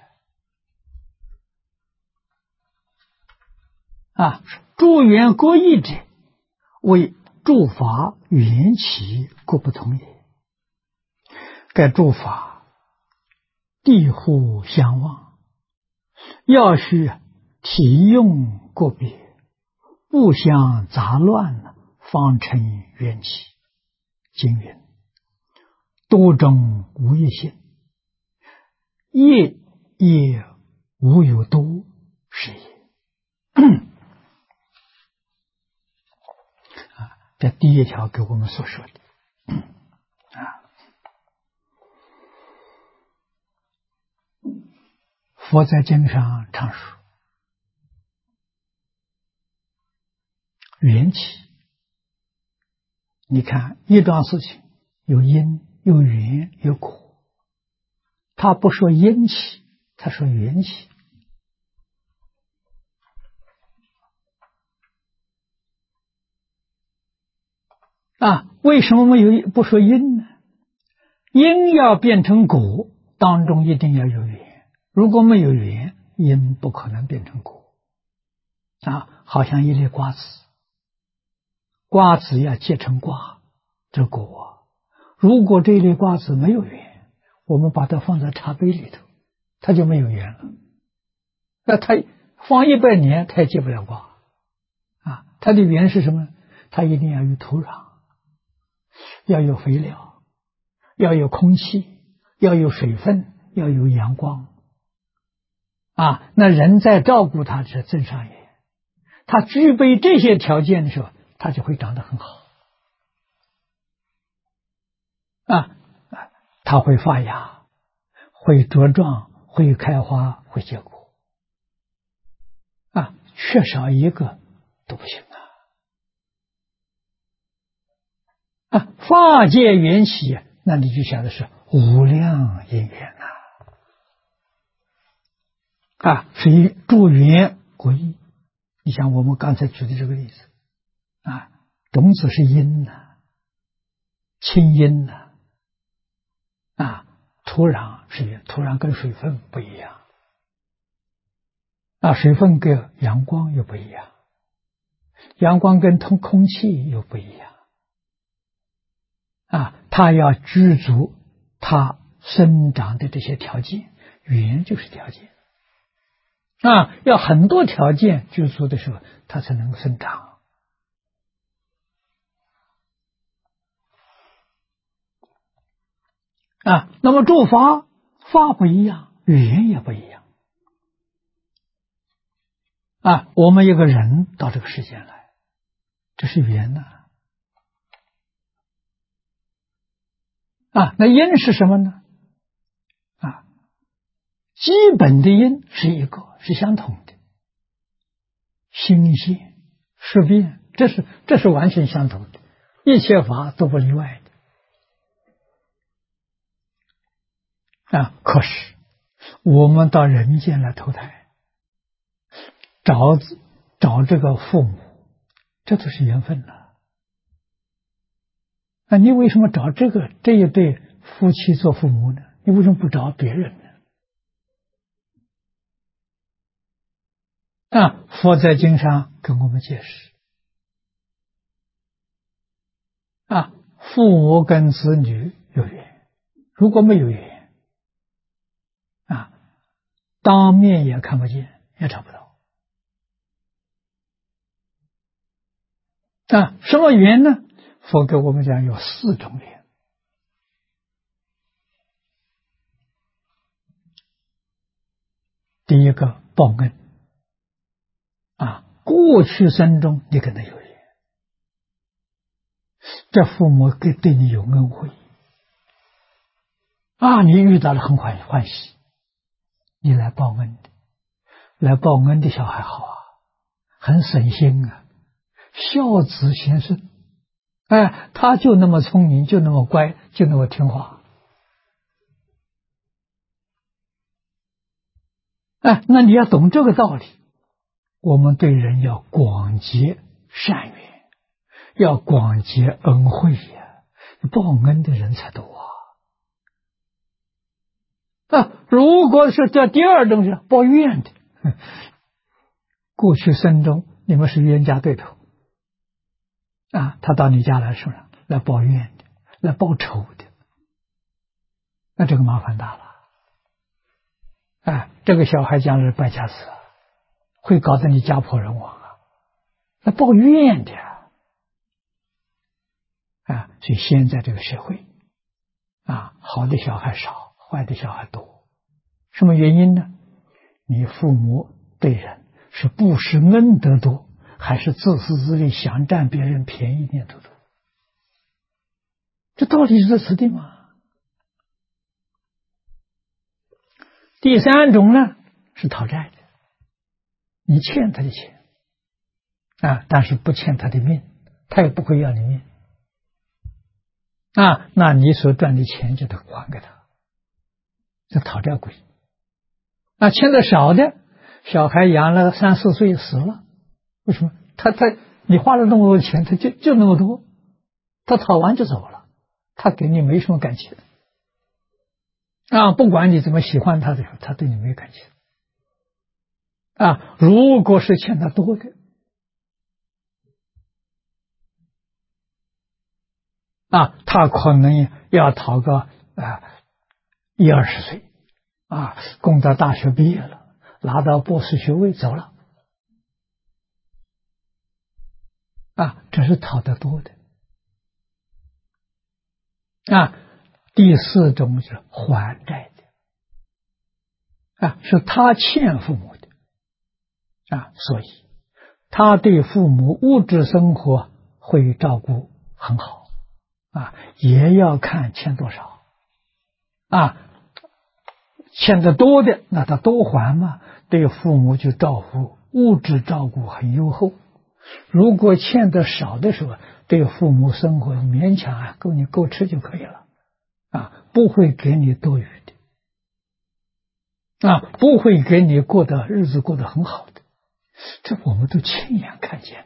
A: 啊，助缘归依者，为诸法缘起各不同也。该诸法地互相望，要须体用个别，不相杂乱，方成缘起。经云：多种无一性，业也无有多，是也。这第一条给我们所说的佛在经上常说，缘起。你看一桩事情有因有缘有果，他不说因起，他说缘起啊。为什么不说因呢？因要变成果，当中一定要有缘，如果没有缘，因不可能变成果啊。好像一粒瓜子，瓜子要结成瓜，这果如果这粒瓜子没有缘，我们把它放在茶杯里头，它就没有缘了。那它放100年，它也结不了瓜啊。它的缘是什么？它一定要有土壤，要有肥料，要有空气，要有水分，要有阳光啊。那人在照顾它是增上缘，它具备这些条件的时候，它就会长得很好啊。它会发芽，会茁壮，会开花，会结果啊。缺少一个都不行啊。法界缘起，那你就想的是无量因缘啊，所以助缘归依。你像我们刚才举的这个例子啊，种子是因清因啊，土壤是因，土壤跟水分不一样啊，水分跟阳光又不一样，阳光跟空气又不一样啊。它要具足它生长的这些条件，缘就是条件啊，要很多条件具足的时候，它才能够生长啊。那么诸法不一样，缘也不一样啊。我们一个人到这个世间来，这是缘啊。那因是什么呢？啊，基本的因是一个，是相同的，心性识变，这是完全相同的，一切法都不例外的啊。可是我们到人间来投胎，找这个父母，这都是缘分了。那你为什么找这一对夫妻做父母呢？你为什么不找别人呢？啊，佛在经上跟我们解释啊，父母跟子女有缘，如果没有缘啊，当面也看不见，也找不到啊。什么缘呢？佛给我们讲有4种缘。第一个报恩啊，过去生中你跟他有缘，这父母对你有恩惠啊，你遇到了很欢喜，你来报恩的，小孩好啊， 很省心啊，孝子贤孙。哎，他就那么聪明，就那么乖，就那么听话。哎，那你要懂这个道理，我们对人要广结善缘，要广结恩惠呀，报恩的人才多啊。如果是这第二种是报怨的，过去生中你们是冤家对头啊，他到你家来说了，来报怨的，来报仇的，那这个麻烦大了。哎，这个小孩将来败家子啊，会搞得你家破人亡啊，那报怨的啊。所以现在这个社会啊，好的小孩少，坏的小孩多。什么原因呢？你父母对人是不施恩德多，还是自私自利，想占别人便宜念头多？这道理是在此地嘛。第三种呢，是讨债的，你欠他的钱啊，但是不欠他的命，他也不会要你命啊，那你所赚的钱就得还给他，这讨债鬼。啊，欠的少的，小孩养了3、4岁死了，为什么？你花了那么多钱，他就那么多，他讨完就走了，他给你没什么感情啊，不管你怎么喜欢他的时候，他对你没感情啊。如果是欠他多的啊，他可能要讨个10、20岁啊，供到大学毕业了，拿到博士学位走了啊，这是讨得多的啊。第4种是还债的啊，是他欠父母的啊，所以他对父母物质生活会照顾很好啊，也要看欠多少啊。欠得多的，那他多还嘛，对父母就照顾物质照顾很优厚。如果欠得少的时候，对父母生活勉强啊，你够吃就可以了啊，不会给你多余的啊，不会给你日子过得很好的，这我们都亲眼看见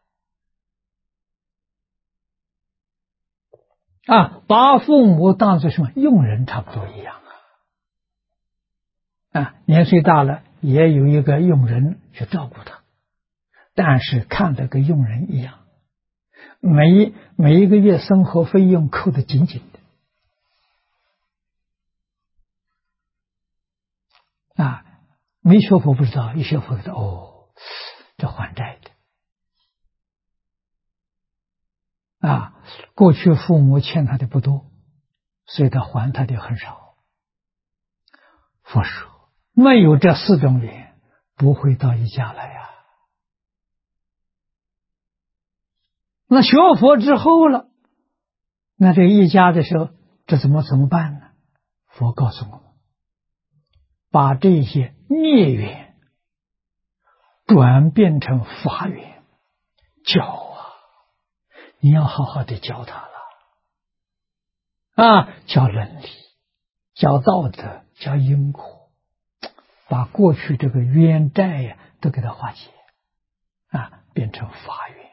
A: 的啊。把父母当作什么佣人差不多一样啊，年岁大了也有一个佣人去照顾他，但是看得跟佣人一样，每一个月生活费用扣得紧紧的啊。没学佛不知道，一学佛知道哦，这还债的啊。过去父母欠他的不多，所以他还他的很少。佛说没有这4种缘，不会到一家来呀。那学佛之后了，那这一家的时候，这怎么办呢？佛告诉我们，把这些孽缘转变成法缘，教啊，你要好好的教他了啊，教伦理，教道德，教因果，把过去这个冤债呀都给他化解啊，变成法缘。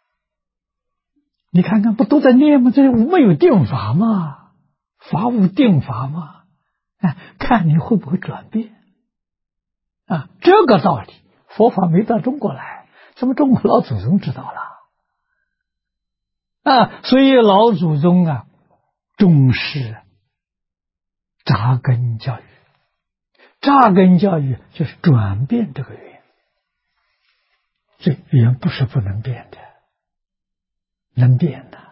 A: 你看看，不都在念吗？这没有定法吗？法无定法吗？哎，看你会不会转变啊？这个道理，佛法没到中国来，咱们中国老祖宗知道了啊。所以老祖宗啊，重视扎根教育。扎根教育就是转变这个缘，所以缘不是不能变的，能变的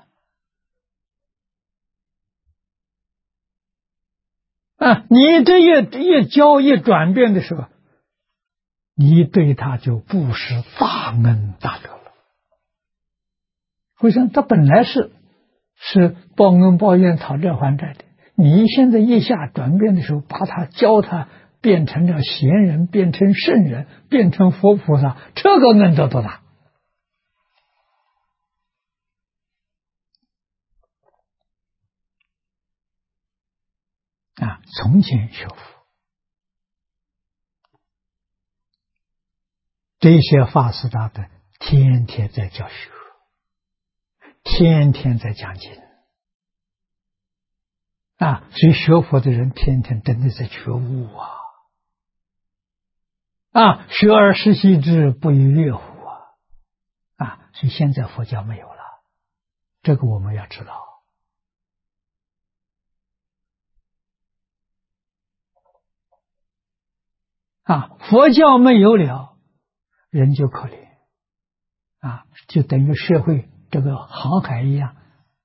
A: 啊。你这一教一转变的时候，你对他就不是大恩大德了。为什么？他本来是报恩报怨、讨债还债的，你现在一下转变的时候，把他教他变成了贤人，变成圣人，变成佛菩萨，这个恩德多大啊！从前学佛，这些法师大德天天在教学，天天在讲经啊！所以学佛的人天天真的在觉悟啊！学而时习之，不亦说乎啊！所以现在佛教没有了，这个我们要知道啊！佛教没有了，人就可怜啊，就等于社会这个航海一样，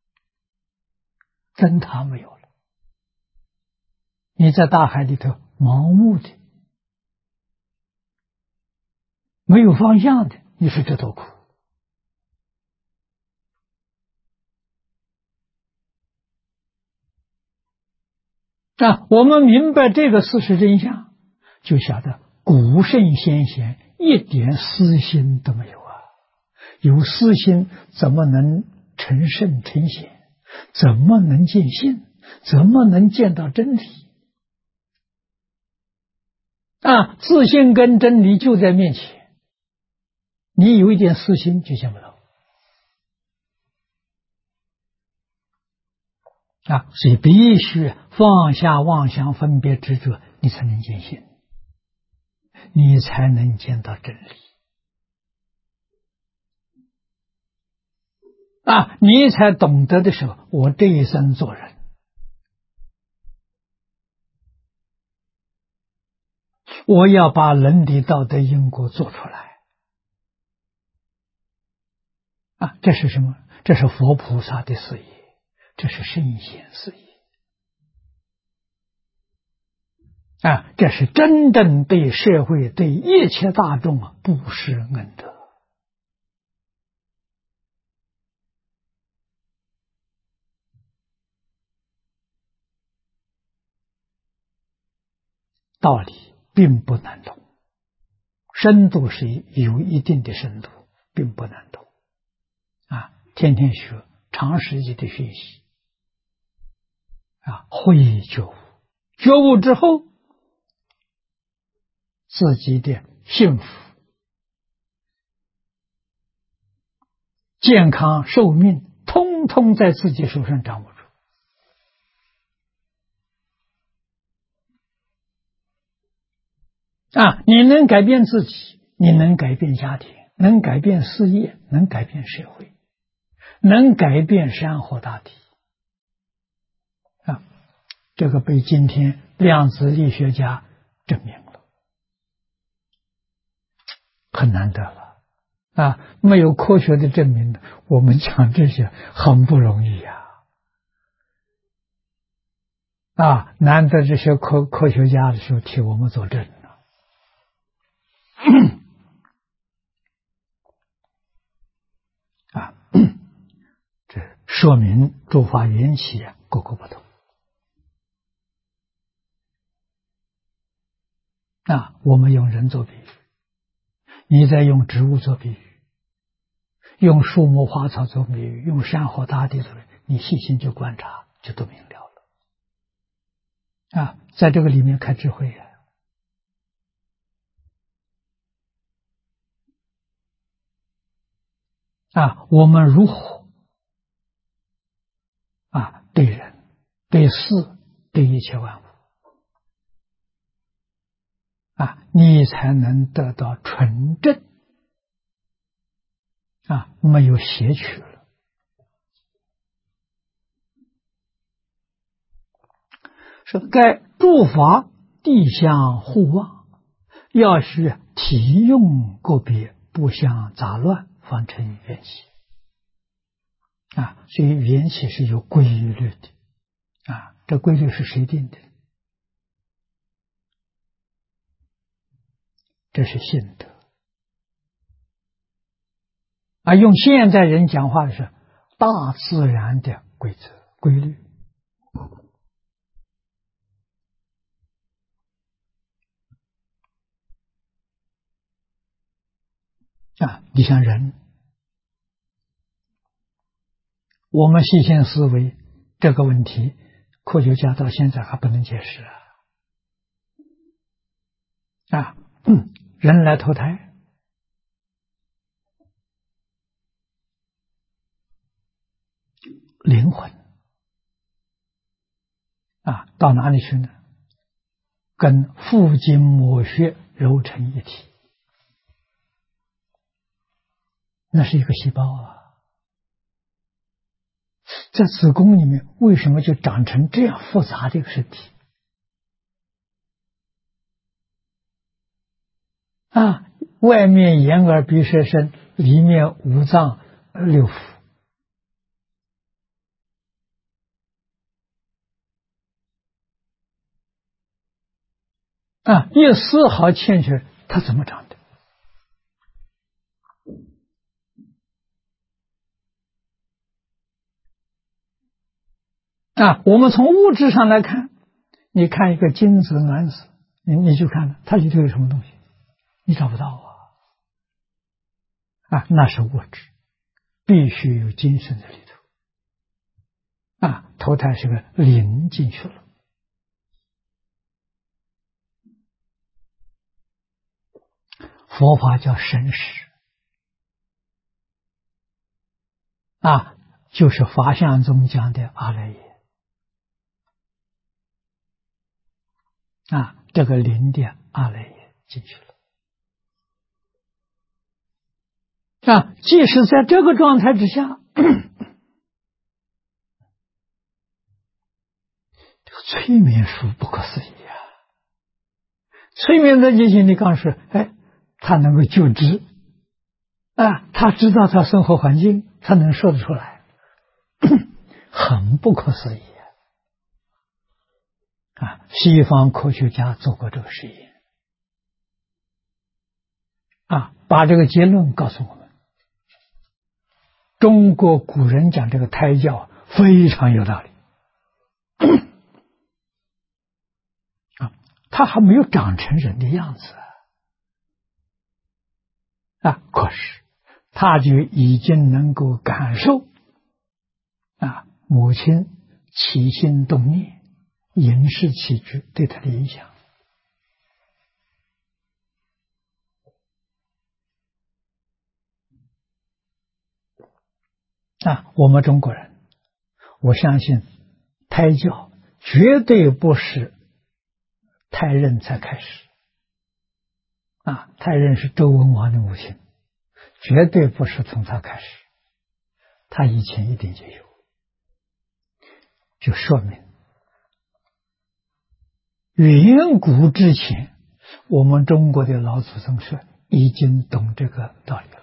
A: 灯塔没有了，你在大海里头盲目的，没有方向的，你说这多苦啊！我们明白这个事实真相，就晓得古圣先贤一点私心都没有啊！有私心怎么能成圣成贤？怎么能见性？怎么能见到真理？啊，自信跟真理就在面前，你有一点私心就见不到啊！所以必须放下妄想分别执着，你才能见性，你才能见到真理啊！你才懂得的时候，我这一生做人，我要把伦理道德因果做出来啊！这是什么？这是佛菩萨的事业，这是圣贤事业啊！这是真正对社会、对一切大众布施恩德。道理并不难懂，深度是有一定的深度，并不难懂啊！天天学，长时间的学习啊，会觉悟，觉悟之后，自己的幸福、健康、寿命，通通在自己手上掌握住。啊，你能改变自己，你能改变家庭，能改变事业，能改变社会，能改变山河大地。啊，这个被今天量子力学家证明了，很难得了。啊，没有科学的证明，我们讲这些很不容易呀。啊，难得这些科学家的时候替我们作证。啊，这说明诸法缘起各个不同。啊，我们用人做比喻，你再用植物做比喻，用树木花草做比喻，用山河大地做比喻，你细心去观察，就都明了了。啊，在这个里面开智慧啊，我们如何啊对人、对事、对一切万物啊，你才能得到纯正啊，没有邪曲了。说该诸法地相互望，要须体用个别，不相杂乱，方成缘起啊。所以缘起是有规律的啊，这规律是谁定的？这是性德啊。用现在人讲话的是大自然的规则规律你像人，我们细心思维这个问题，科学家到现在还不能解释人来投胎，灵魂到哪里去呢？跟父精母血揉成一体，那是一个细胞在子宫里面为什么就长成这样复杂的一个身体外面眼耳鼻舌身，里面五脏六腑一丝毫欠缺，它怎么长的？我们从物质上来看，你看一个精子卵子，你去看它里头有什么东西，你找不到那是物质，必须有精神在里头投胎是个灵进去了。佛法叫神识就是法相中讲的阿赖耶这个灵的阿赖耶进去了即使在这个状态之下这个催眠术不可思议催眠的进行，你刚说他能够觉知他知道他生活环境，他能说得出来很不可思议西方科学家做过这个实验把这个结论告诉我们。中国古人讲这个胎教非常有道理他还没有长成人的样子可是他就已经能够感受母亲起心动念、饮食起居对他的影响我们中国人，我相信胎教绝对不是胎任才开始胎任是周文王的母亲，绝对不是从他开始，他以前一定就有，就说明远古之前我们中国的老祖宗是已经懂这个道理了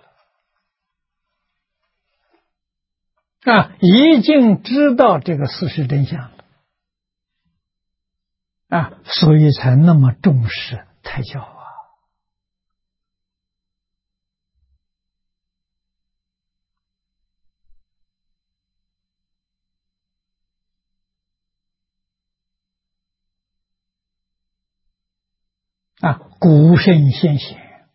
A: 已经知道这个事实真相了所以才那么重视胎教古圣先贤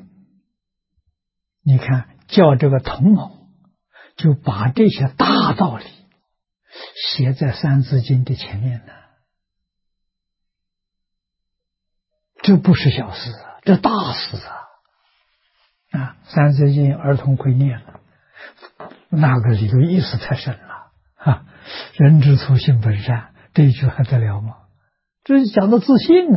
A: 你看叫这个同盟，就把这些大道理写在三字经的前面呢，这不是小事这大事三字经儿童会念了，那个里头意思太深了人之初性本善，这一句还得了吗？这讲的自信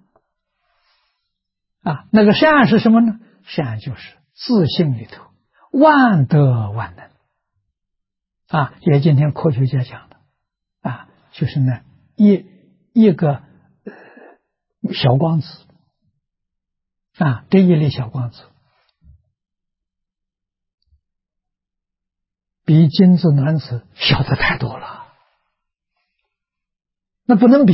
A: 那个善是什么呢？善就是自信里头万德万能也今天科学家讲的就是呢一个小光子这一粒小光子比精子卵子小的太多了，那不能比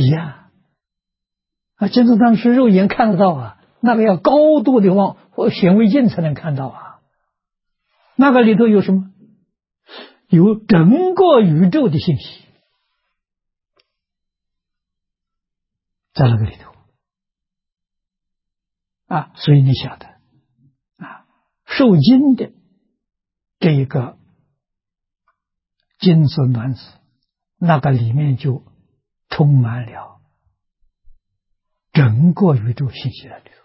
A: 精子卵子是肉眼看得到那个要高度的显微镜才能看到那个里头有什么？有整个宇宙的信息在那个里头所以你晓得受精的这一个精子卵子，那个里面就充满了整个宇宙信息在里头。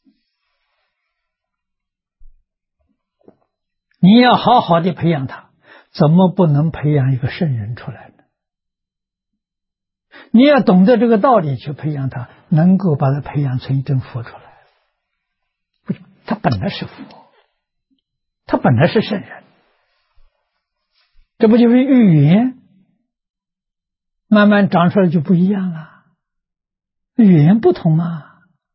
A: 你要好好的培养他，怎么不能培养一个圣人出来呢？你要懂得这个道理去培养他，能够把他培养成一尊佛出来。他本来是佛，他本来是圣人，这不就是语言慢慢长出来就不一样了？语言不同嘛。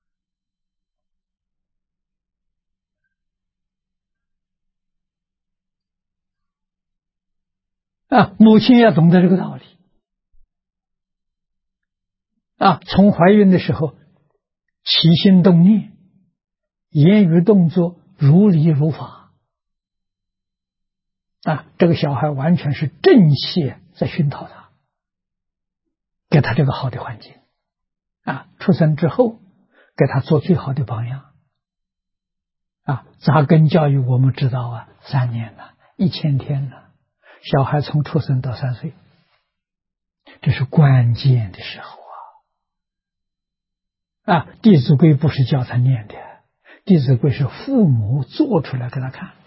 A: 母亲要懂得这个道理。从怀孕的时候起心动念，言语动作如理如法。这个小孩完全是正气在熏陶他，给他这个好的环境。出生之后给他做最好的榜样。扎根教育我们知道3年了，1000天了，小孩从出生到3岁，这是关键的时候弟子规不是叫他念的，弟子规是父母做出来给他看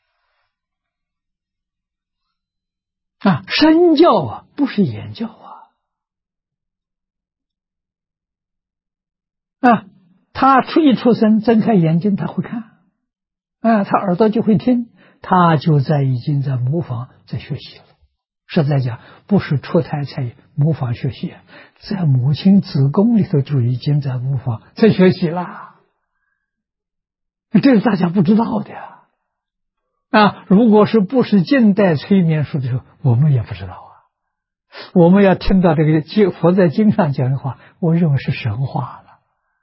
A: 的。身教不是言教他一出生睁开眼睛他会看，他耳朵就会听，他就已经在模仿，在学习了。实在讲，不是出胎才模仿学习，在母亲子宫里头就已经在模仿，在学习啦。这是大家不知道的如果是不是近代催眠术的时候，我们也不知道我们要听到这个佛在经上讲的话，我认为是神话了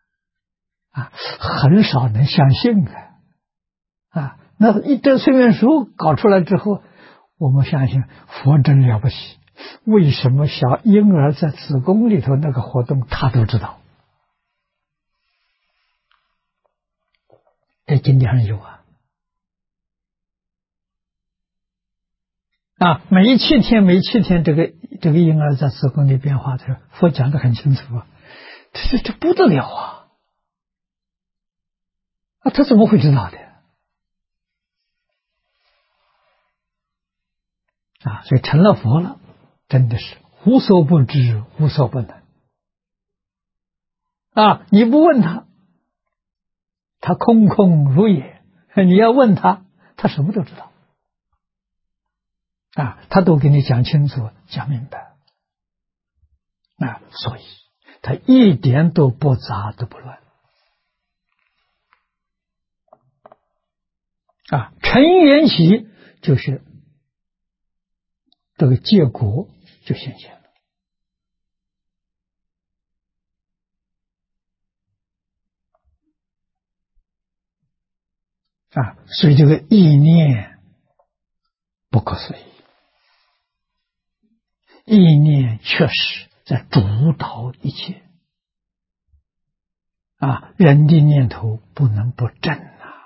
A: 很少能相信那这催眠术搞出来之后，我们相信佛真了不起，为什么小婴儿在子宫里头那个活动他都知道？在经典上有每7天这个婴儿在子宫里变化的时候，佛讲得很清楚这不得了他怎么会知道的所以成了佛了，真的是无所不知，无所不能你不问他，他空空如也；你要问他，他什么都知道他都给你讲清楚，讲明白所以他一点都不杂都不乱成缘起就是这个结果就显现了所以这个意念不可思议，意念确实在主导一切人的念头不能不正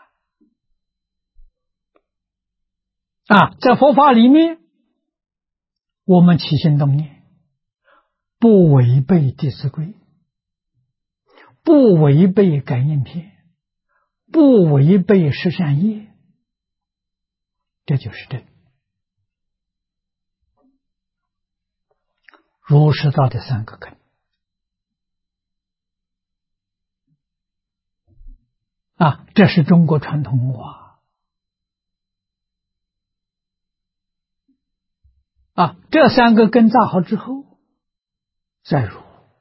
A: 在佛法里面，我们起心动念不违背弟子规，不违背感应篇，不违背十善业，这就是正。儒释道的3个根这是中国传统文化这3个根扎好之后，再入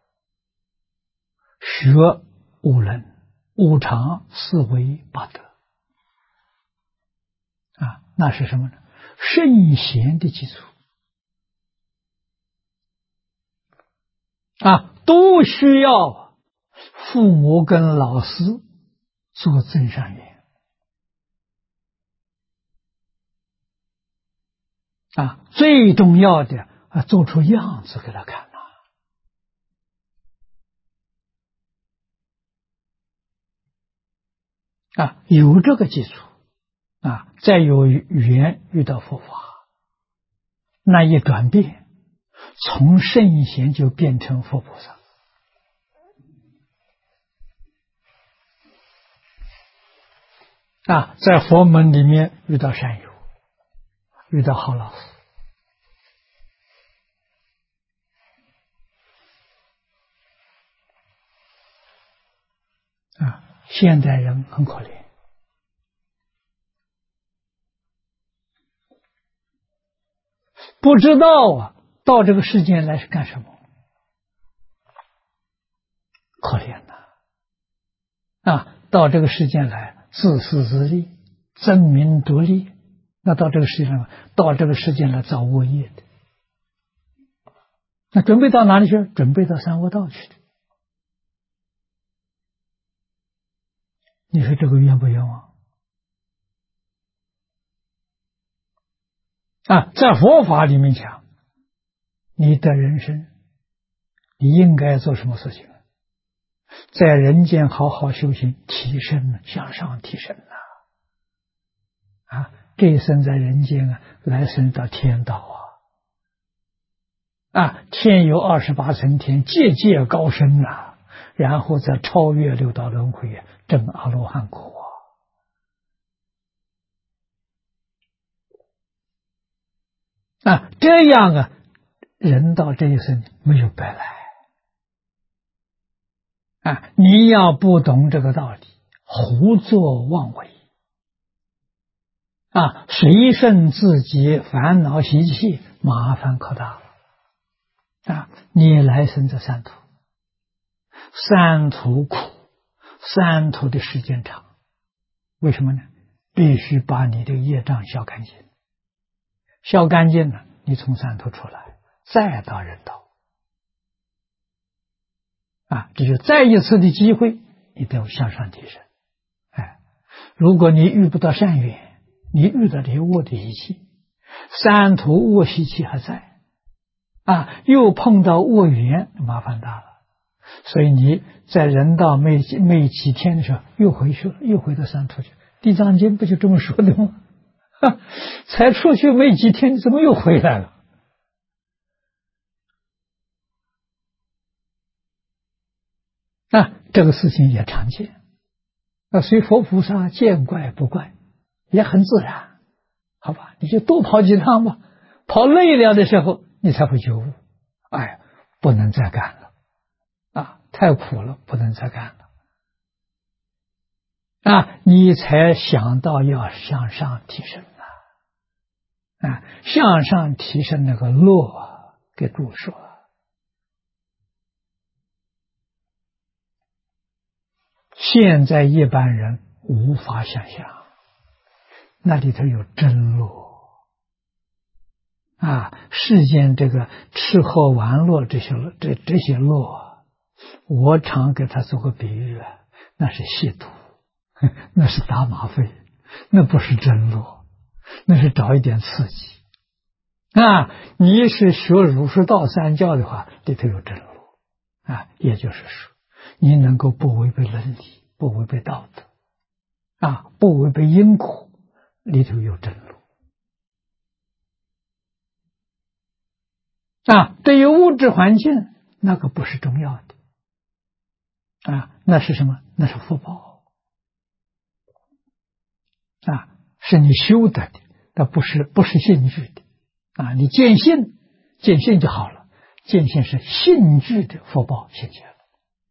A: 学五伦、五常、四维、八德那是什么呢？圣贤的基础都需要父母跟老师做增上缘最重要的做出样子给他看有这个基础再有缘遇到佛法，那一转变，从圣贤就变成佛菩萨。在佛门里面遇到善友，遇到好老师。现代人很可怜，不知道到这个世间来是干什么，可怜呐！到这个世间来自私自利，争名夺利，那到这个世界上，到这个世间来造恶业的，那准备到哪里去？准备到三恶道去的。你说这个冤不冤枉？在佛法里面讲，你的人生，你应该做什么事情？在人间好好修行，提升，向上提升这一生在人间来生到天道天有28层天，节节高升然后再超越六道轮回，证阿罗汉果这样人到这一生没有白来你要不懂这个道理，胡作妄为随顺自己烦恼习气，麻烦可大了你来生这三途，三途苦，三途的时间长，为什么呢？必须把你的业障消干净，消干净了，你从三途出来，再到人道这就再一次的机会，你都要向上提升。如果你遇不到善缘，你遇到这些恶的习气，三途恶习气还在又碰到恶缘，麻烦大了。所以你在人道没几天的时候又回去了，又回到三途去。地藏经不就这么说的吗？才出去没几天，怎么又回来了？这个事情也常见。所以佛菩萨见怪不怪，也很自然。好吧，你就多跑几趟吧，跑累了的时候你才会觉悟，不能再干了太苦了，不能再干了你才想到要向上提升向上提升那个乐给注说。现在一般人无法想象，那里头有真乐世间这个吃喝玩乐这些乐，我常给他做个比喻那是亵渎，那是打马费，那不是真乐，那是找一点刺激你是学儒释道三教的话，里头有真乐也就是说你能够不违背伦理，不违背道德不违背因果，里头有真路对于物质环境那个不是重要的那是什么？那是福报是你修得的，那不是性质的你见性就好了，见性是性质的福报现前了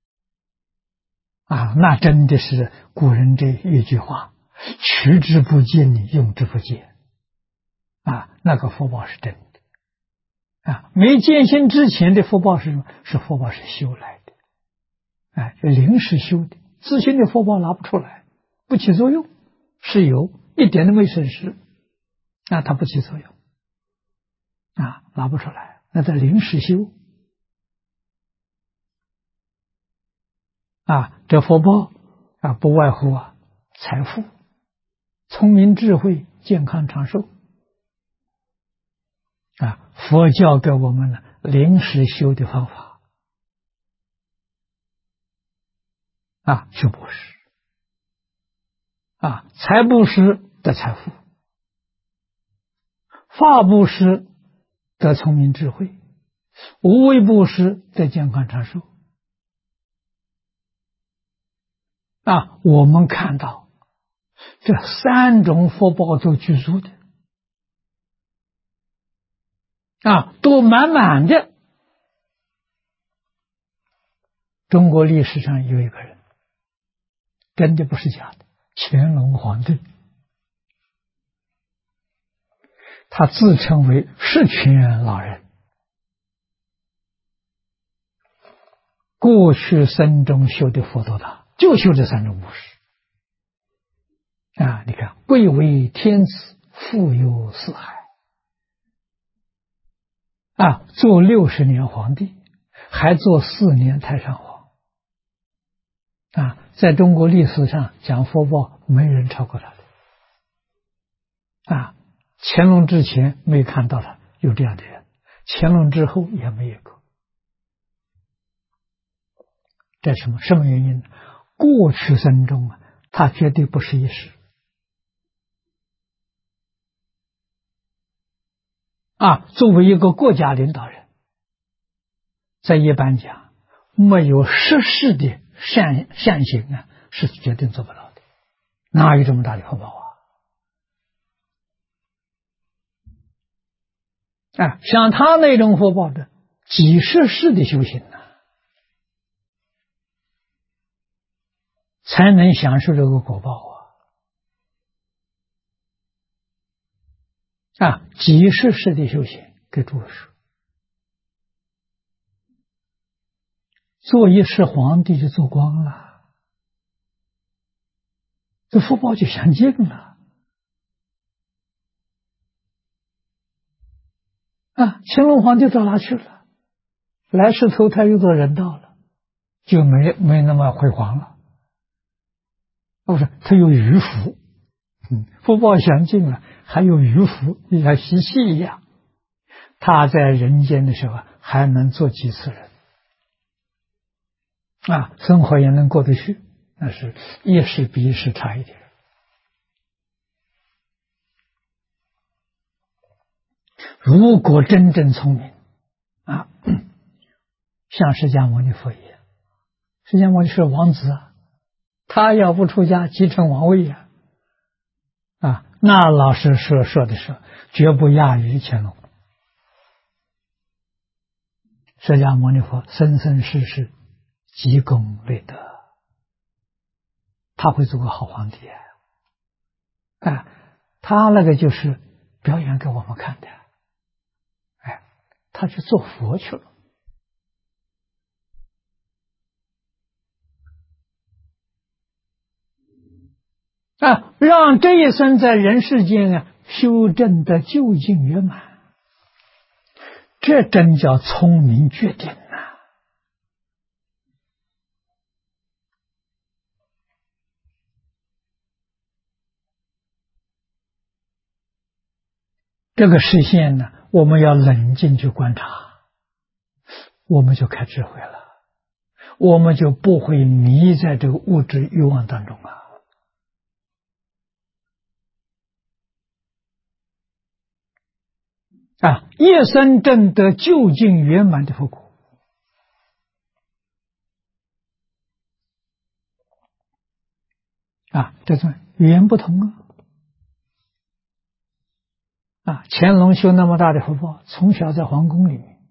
A: 那真的是古人这一句话，取之不尽，用之不竭那个福报是真的没见性之前的福报是什么？是福报是修来的临时修的，自性的福报拿不出来，不起作用，是有一点都没损失它不起作用拿不出来，那在临时修这福报不外乎财富、聪明、智慧、健康、长寿佛教给我们临时修的方法修布施财布施得财富，法布施得聪明智慧，无为布施得健康长寿。我们看到这三种福报都具足的，都满满的。中国历史上有一个人，真的不是假的，乾隆皇帝，他自称为十全老人，过去生中修的福多大，就修这三种布施。你看，贵为天子，富有四海，做60年皇帝，还做4年太上皇。在中国历史上讲福报，没人超过他的。乾隆之前没看到他有这样的人，乾隆之后也没有过。这什么原因呢？过去生中他绝对不是一时。作为一个国家领导人，在一般讲，没有实事的善行是决定做不到的，哪有这么大的福报像他那种福报的几十世的修行才能享受这个果报几十世的修行。给诸位说，做一世皇帝就做光了，这福报就享尽了。乾隆皇帝到哪去了？来世投胎又做人道了，就没那么辉煌了。不是，他有余福，福报享尽了，还有余福，像习气一样。他在人间的时候还能做几次人生活也能过得去，但是一时比一时差一点。如果真正聪明像释迦牟尼佛一样，释迦牟尼是王子他要不出家继承王位那老师说的是绝不亚于乾隆。释迦牟尼佛生生世世积功累德，他会做个好皇帝他那个就是表演给我们看的他去做佛去了让这一生在人世间修正的究竟圆满，这真叫聪明绝顶这个实现呢，我们要冷静去观察，我们就开智慧了，我们就不会迷在这个物质欲望当中一生证得究竟圆满的佛果这种语言不同乾隆修那么大的福报，从小在皇宫里面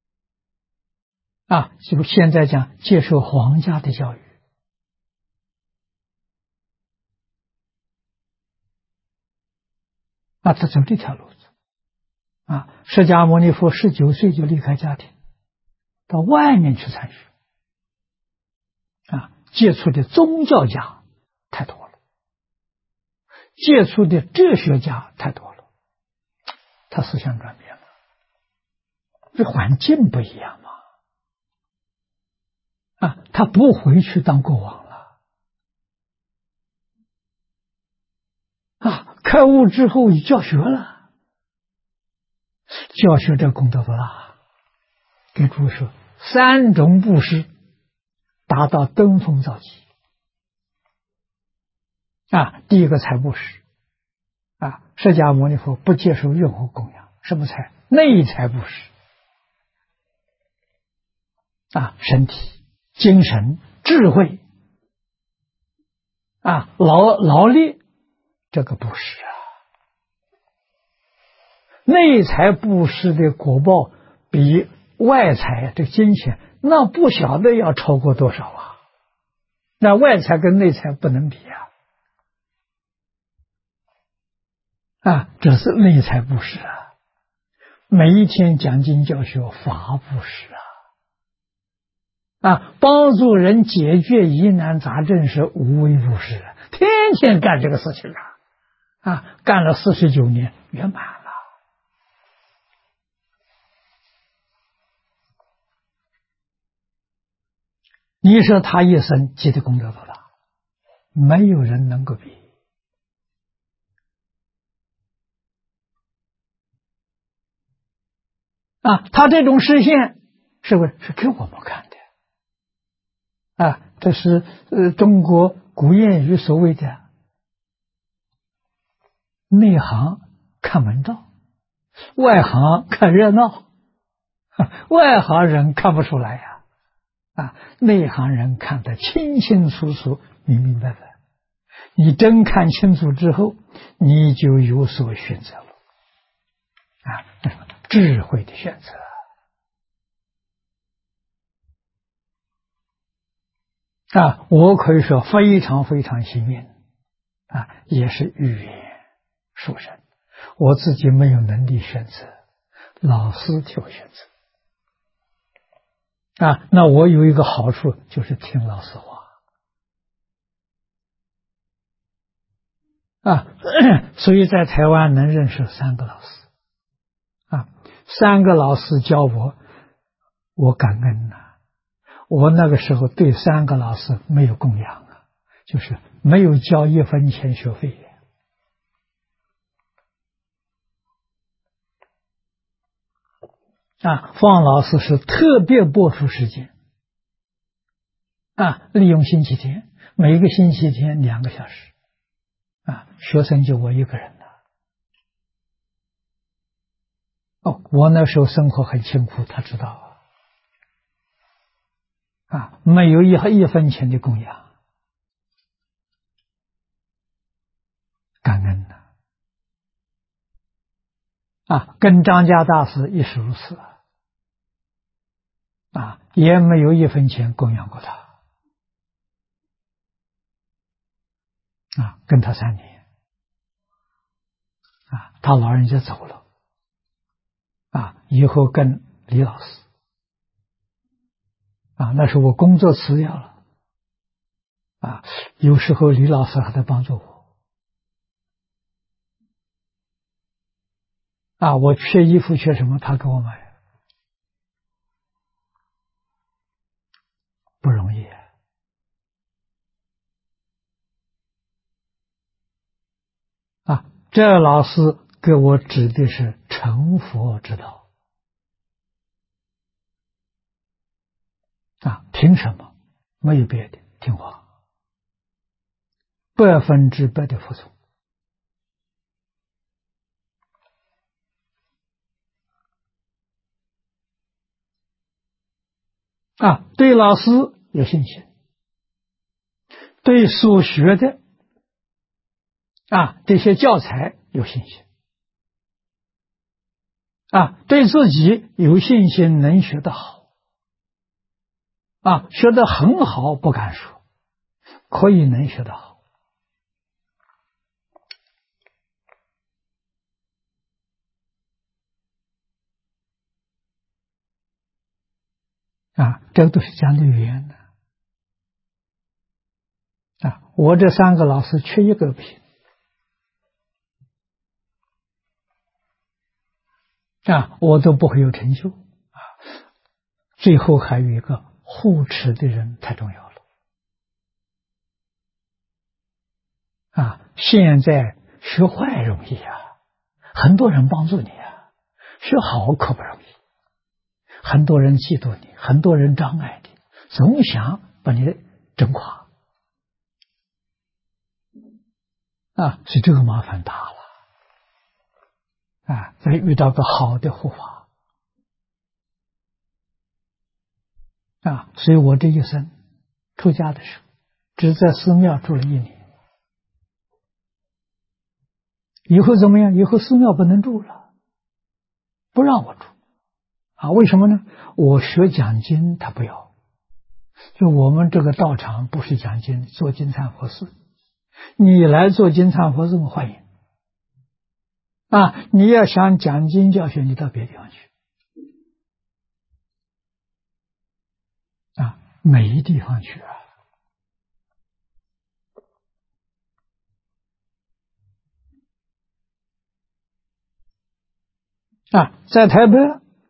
A: 就现在讲接受皇家的教育他走这条路子释迦牟尼佛19岁就离开家庭，到外面去参学接触的宗教家太多了，接触的哲学家太多了，他思想转变了，这环境不一样他不回去当国王了开悟之后教学了，教学这功德多大给诸位说3种布施达到登峰造极第一个财布施， 释迦牟尼佛不接受任何供养，什么财？内财布施。身体、精神、智慧，劳力，这个布施内财布施的果报比外财这金钱那不晓得要超过多少啊！那外财跟内财不能比这是内财布施每一天讲经教学法布施帮助人解决疑难杂症是无微不至，天天干这个事情干了49年，圆满了。你说他一生积的功德多大？没有人能够比。他这种实现是不是给我们看的？这是中国古谚语所谓的内行看门道，外行看热闹。外行人看不出来内行人看得清清楚楚、明明白白。你真看清楚之后，你就有所选择了智慧的选择。我可以说非常非常幸运也是遇缘殊胜。我自己没有能力选择，老师替我选择那我有一个好处，就是听老师话所以在台湾能认识3个老师3个老师教我感恩我那个时候对3个老师没有供养就是没有交1分钱学费方老师是特别播出时间利用星期天，每一个星期天2个小时学生就我一个人我那时候生活很辛苦，他知道没有一分钱的供养，感恩跟张家大师亦是如此也没有1分钱供养过他跟他3年他老人家走了以后跟李老师那时候我工作辞掉了有时候李老师还在帮助我我缺衣服缺什么他给我买，不容易这老师给我指的是成佛之道凭什么？没有别的，听话100%的服从对老师有信心，对所学的这些教材有信心对自己有信心，能学得好学得很好不敢说，可以能学得好这个都是讲的语言的我这3个老师缺一个不行我都不会有成就最后还有一个护持的人太重要了现在学坏容易很多人帮助你学好可不容易，很多人嫉妒你，很多人障碍你，总想把你整垮所以这个麻烦大了再遇到个好的护法所以我这一生出家的时候，只在寺庙住了1年。以后怎么样？以后寺庙不能住了，不让我住为什么呢？我学讲经，他不要。就我们这个道场不是讲经，做金忏佛寺。你来做金忏佛寺，我欢迎你要想讲经教学，你到别的地方去没地方去在台北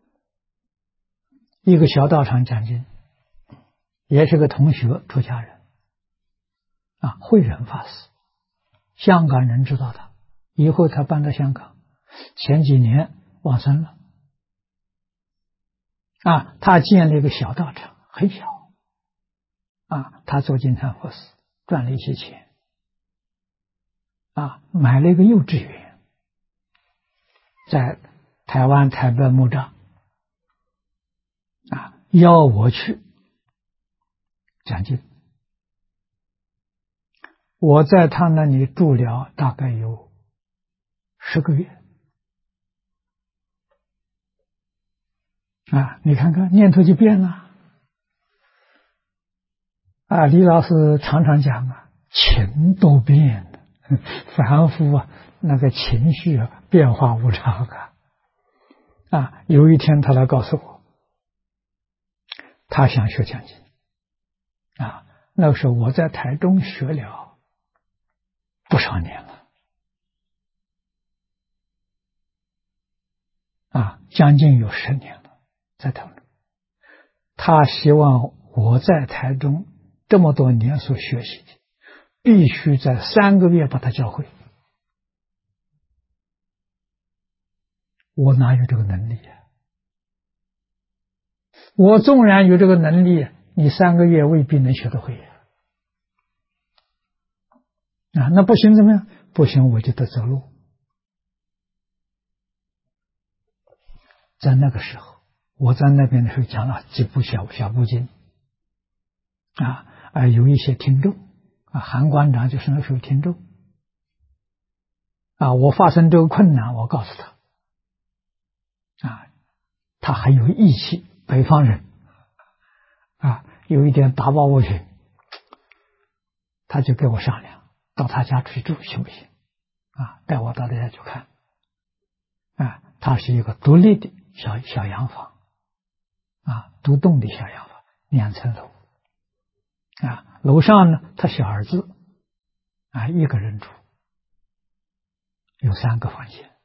A: 一个小道场讲经，也是个同学出家人慧远法师，香港人知道他，以后他搬到香港，前几年往生了他建了一个小道场，很小他做金忏佛寺赚了一些钱买了一个幼稚园，在台湾台北木栅邀我去讲经。我在他那里住了大概有10个月你看看念头就变了李老师常常讲情都变了，凡夫那个情绪变化无常有一天他来告诉我，他想学讲经那个时候我在台中学了不少年了将近有10年了，在台中。他希望我在台中这么多年所学习的，必须在3个月把它教会。我哪有这个能力我纵然有这个能力，你3个月未必能学得会那不行怎么样？不行我就得走路。在那个时候，我在那边的时候讲了几部小部经有一些听众韩馆长就是那时候听众我发生这个困难，我告诉他他很有义气，北方人有一点打抱不平，他就跟我商量到他家去住行不行带我到他家去看他是一个独立的小洋房独栋的小洋房，2层楼楼上呢他小儿子一个人住，有3个房间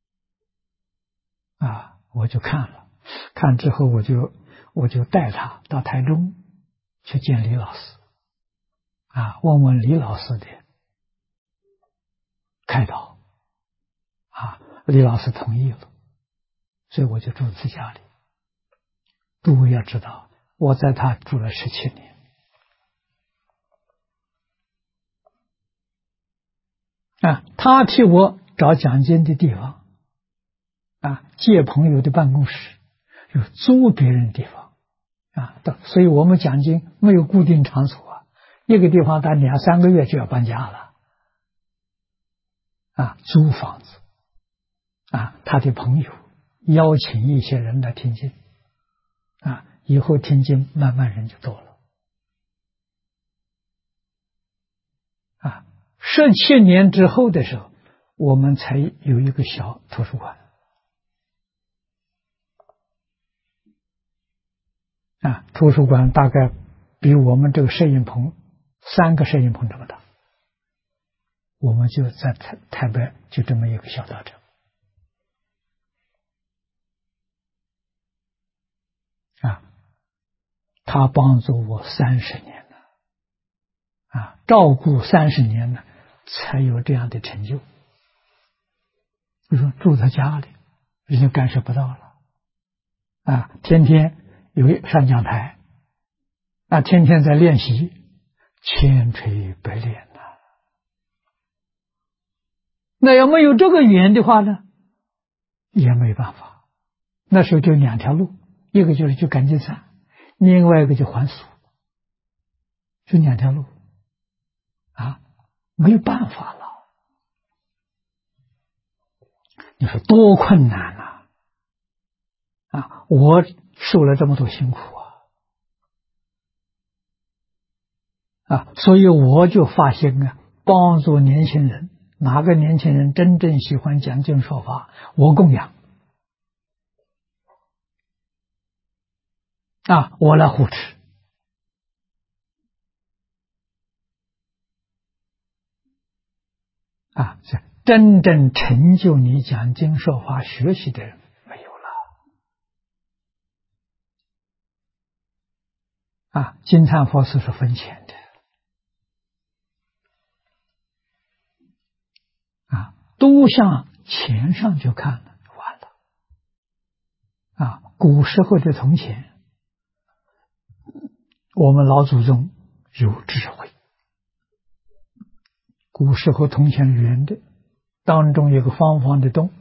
A: 我就看了，看之后我就带他到台中去见李老师问问李老师的开导李老师同意了，所以我就住自家里。各位要知道，我在他住了17年他替我找讲经的地方借朋友的办公室，有租别人的地方所以我们讲经没有固定场所一个地方待2、3个月就要搬家了租房子他的朋友邀请一些人来听经以后听经慢慢人就多了17年之后的时候，我们才有一个小图书馆图书馆大概比我们这个摄影棚3个摄影棚这么大，我们就在台北就这么一个小道场他帮助我30年了照顾30年了，才有这样的成就。就说住在家里人家干涉不到了天天有上讲台天天在练习，千锤百炼呐。那要没有这个缘的话呢， 也没办法。那时候就两条路，一个就是去赶经山，另外一个就还俗，就两条路啊，没有办法了。你说多困难啊！啊，我受了这么多辛苦所以我就发心帮助年轻人，哪个年轻人真正喜欢讲经说法，我供养我来护持是真正成就你讲经说法学习的人没有了金蝉佛寺是分钱的都向钱上就看了，完了古时候的铜钱，我们老祖宗有智慧。古时候铜钱圆的，当中有个方方的洞，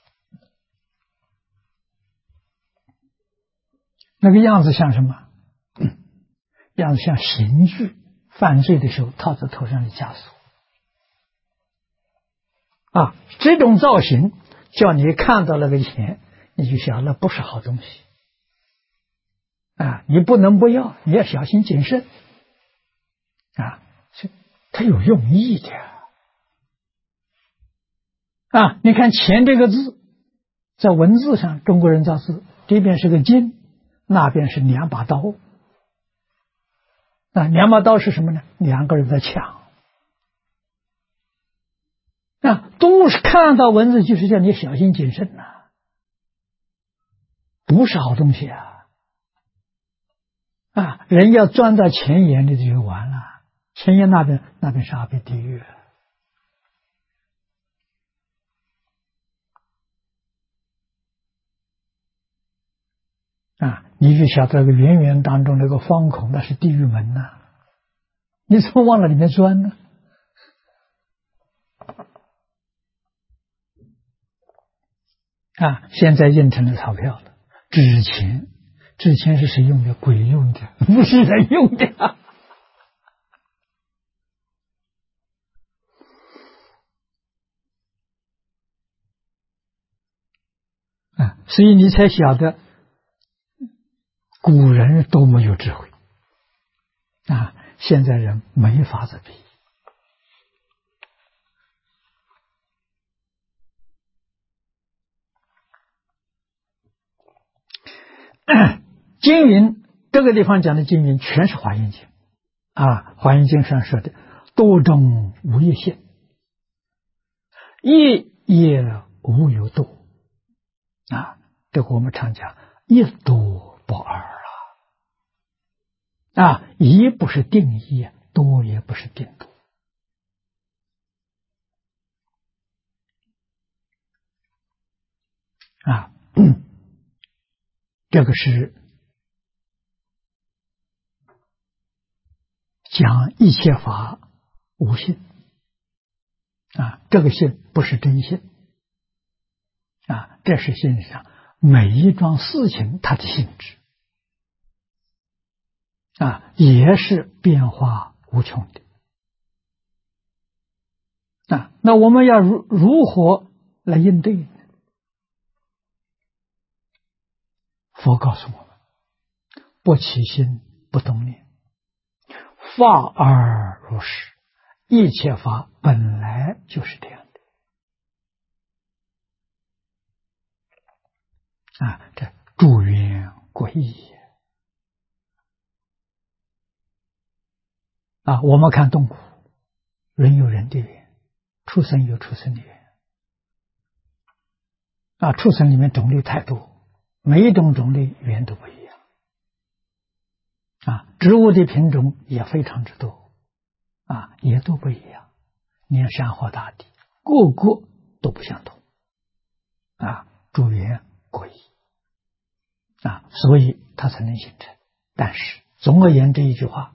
A: 那个样子像什么？样子像刑具，犯罪的时候套在头上的枷锁这种造型叫你看到那个钱，你就想那不是好东西你不能不要，你要小心谨慎它有用意的你看钱这个字，在文字上中国人造字，这边是个金，那边是两把刀两把刀是什么呢？两个人在抢都是看到文字就是叫你小心谨慎不是好东西人要钻到钱眼里就完了，钱眼那边是阿鼻地狱你就晓得这个圆圆当中那个方孔，那是地狱门你怎么往那里面钻呢？现在印成了钞票了，纸钱是谁用的？鬼用的，不是人用的所以你才晓得古人多么有智慧现在人没法子比经云这个地方讲的经云全是华严经华严经上说的多种无一性，一也无有多这个我们常讲一多不二一不是定一，多也不是定多这个是讲一切法无性这个性不是真性这是性上每一桩事情它的性质也是变化无穷的那我们要如何来应对呢？佛告诉我们不起心不动念，法而如是，一切法本来就是这样的这诸缘归一我们看动物，人有人的缘，畜生有畜生的缘畜生里面种类太多，每一种种类缘都不一样植物的品种也非常之多也都不一样，连山河大地个个都不相同诸缘归一所以它才能形成。但是总而言之一句话，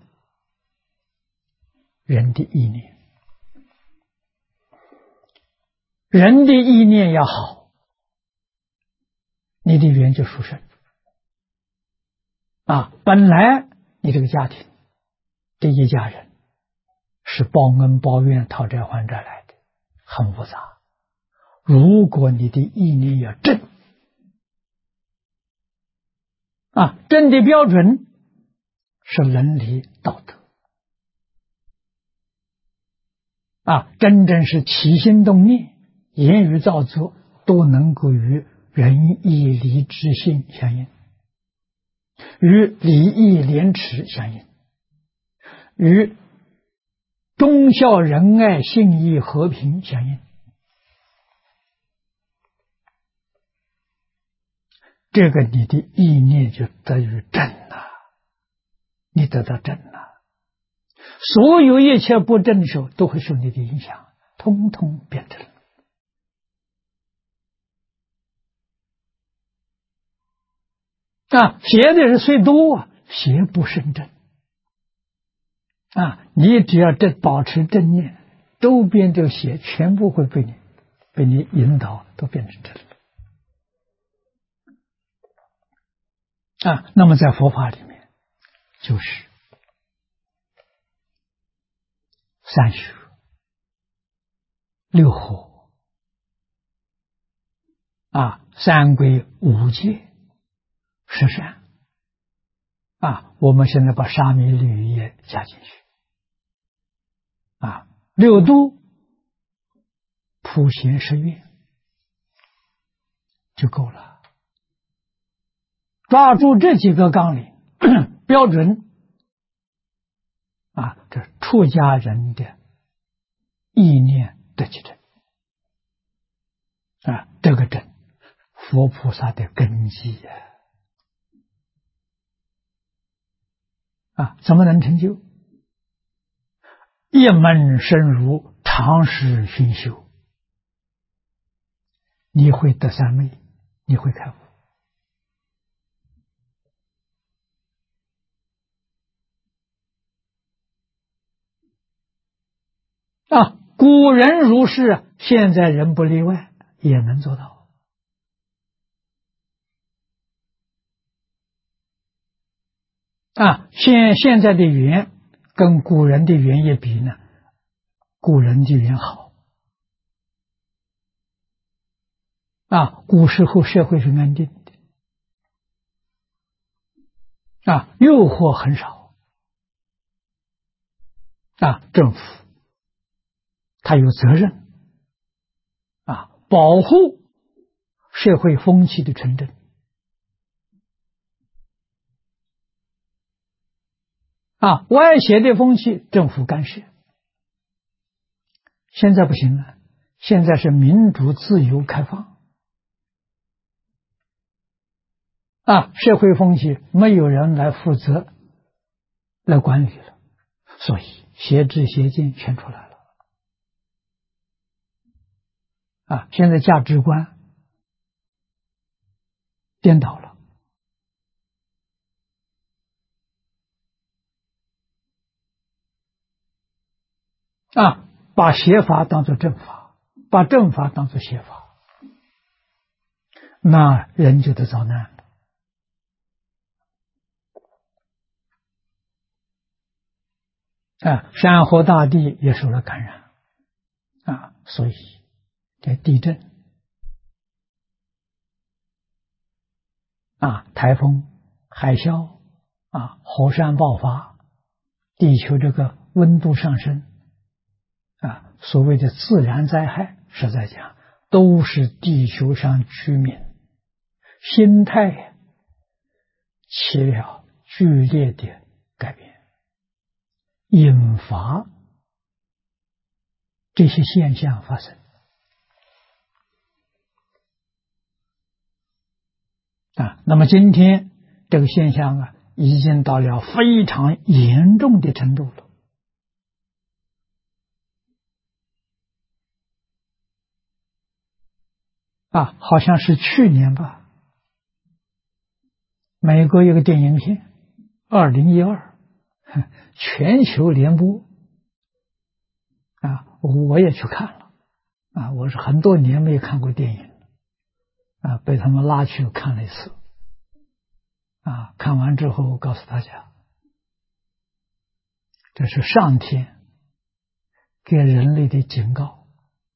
A: 人的意念要好， 你的缘就殊胜。本来你这个家庭这一家人是报恩报怨讨债还债来的，很复杂。如果你的意念要正，正的标准是伦理道德，真正是起心动念、言语造作都能够与仁义礼智信相应，与礼义廉耻相应，与忠孝仁爱信义和平相应。这个你的意念就得于正了，你得到正了，所有一切不正的时候都会受你的影响，通通变正了。邪的人虽多，邪不胜正。你只要保持正念，周边这个邪全部会被你引导，都变成正了。那么在佛法里面，就是三学、六合、三规、五戒、十善。我们现在把沙弥律也加进去。六度、普贤十愿就够了。抓住这几个纲领标准，这出家人的意念得其正。这个正，佛菩萨的根基怎么能成就？一门深入，长时熏修，你会得三昧，你会开悟。古人如是，现在人不例外，也能做到。现在的缘跟古人的缘业比呢，古人的缘好。古时候社会是安定的，诱惑很少，政府他有责任保护社会风气的纯正。歪邪的风气政府干涉。现在不行了，现在是民主自由开放。社会风气没有人来负责来管理了，所以邪知邪见全出来了。现在价值观颠倒了。把邪法当作正法，把正法当作邪法，那人就得遭难了。山河大地也受了感染所以这地震台风、海啸火山爆发，地球这个温度上升所谓的自然灾害，实在讲都是地球上居民心态起了剧烈的改变，引发这些现象发生那么今天这个现象已经到了非常严重的程度了。好像是去年吧，美国有个电影片2012全球联播我也去看了我是很多年没有看过电影被他们拉去看了一次，看完之后告诉大家，这是上天给人类的警告，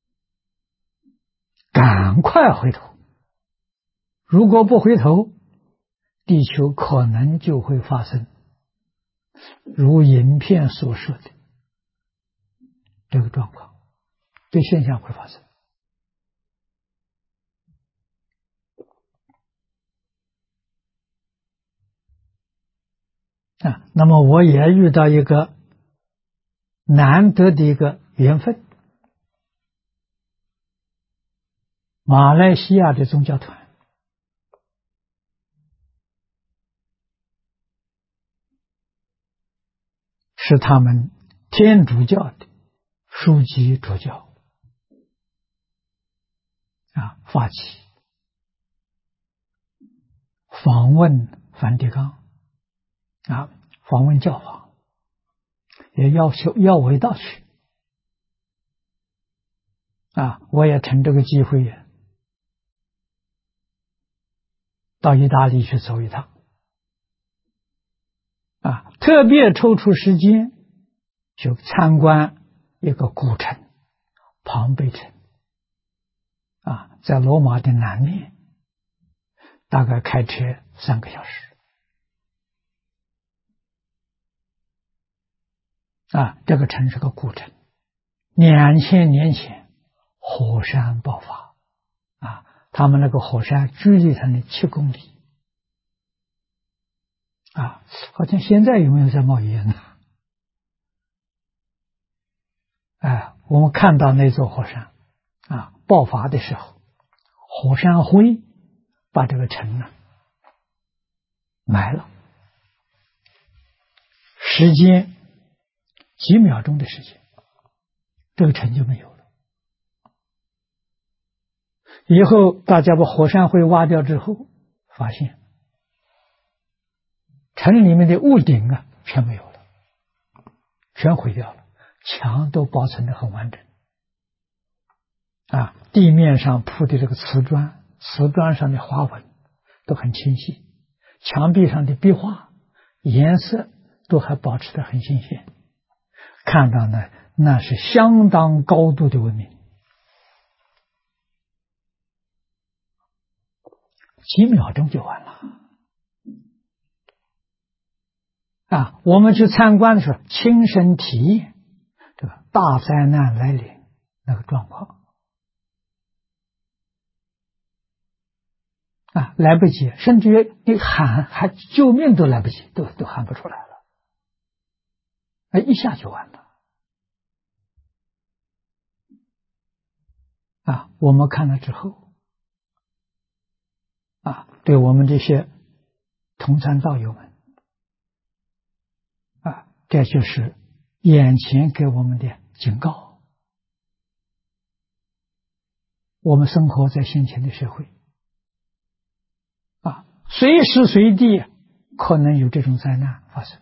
A: 赶快回头，如果不回头，地球可能就会发生如影片所说的这个状况，这现象会发生。那么我也遇到一个难得的一个缘分，马来西亚的宗教团是他们天主教的枢机主教发起访问梵蒂冈访问教皇，也要求要我一道去我也趁这个机会到意大利去走一趟特别抽出时间就参观一个古城庞贝城在罗马的南面，大概开车3个小时这个城是个古城，2000年前火山爆发他们那个火山距离它的7公里好像现在有没有在冒烟呢？我们看到那座火山爆发的时候，火山灰把这个城埋了，时间几秒钟的时间，这个城就没有了。以后大家把火山灰挖掉之后，发现城里面的屋顶全没有了，全毁掉了，墙都保存得很完整地面上铺的这个瓷砖，瓷砖上的花纹都很清晰，墙壁上的壁画颜色都还保持得很新鲜，看到呢，那是相当高度的文明。几秒钟就完了我们去参观的时候，亲身体验这个大灾难来临那个状况来不及，甚至于你喊救命都来不及，都喊不出来了一下就完了我们看了之后对我们这些同参道友们这就是眼前给我们的警告。我们生活在现前的社会随时随地可能有这种灾难发生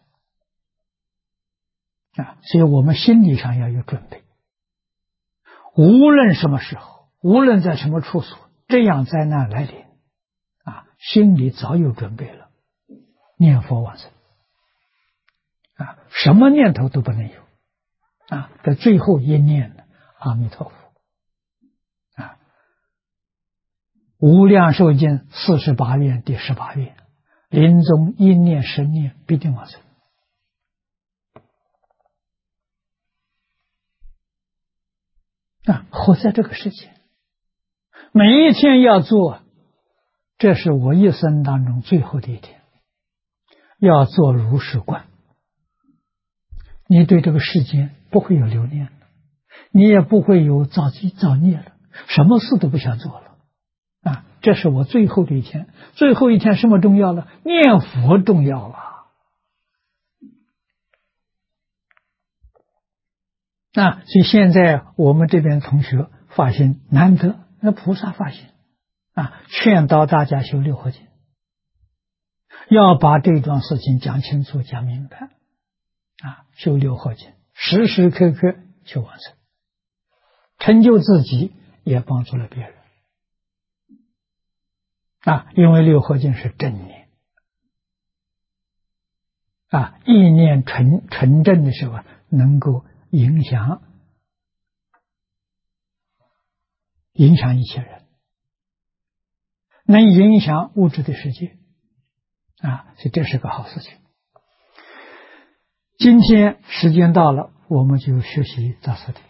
A: 所以我们心理上要有准备，无论什么时候，无论在什么处所，这样灾难来临心里早有准备了，念佛往生什么念头都不能有在最后一念阿弥陀佛无量寿经48愿第18愿，临终一念10念必定往生活在这个世界，每一天要做，这是我一生当中最后的一天，要做如是观。你对这个世间不会有留念了，你也不会有造孽了，什么事都不想做了这是我最后的一天。最后一天什么重要了？念佛重要了所以现在我们这边同学发心难得，那菩萨发心劝导大家修六合敬，要把这桩事情讲清楚讲明白修六合敬，时时刻刻求往生，成就自己也帮助了别人因为六合敬是正念意念纯正的时候，能够影响一切人，能影响物质的世界所以这是个好事情。今天时间到了，我们就学习大辞典。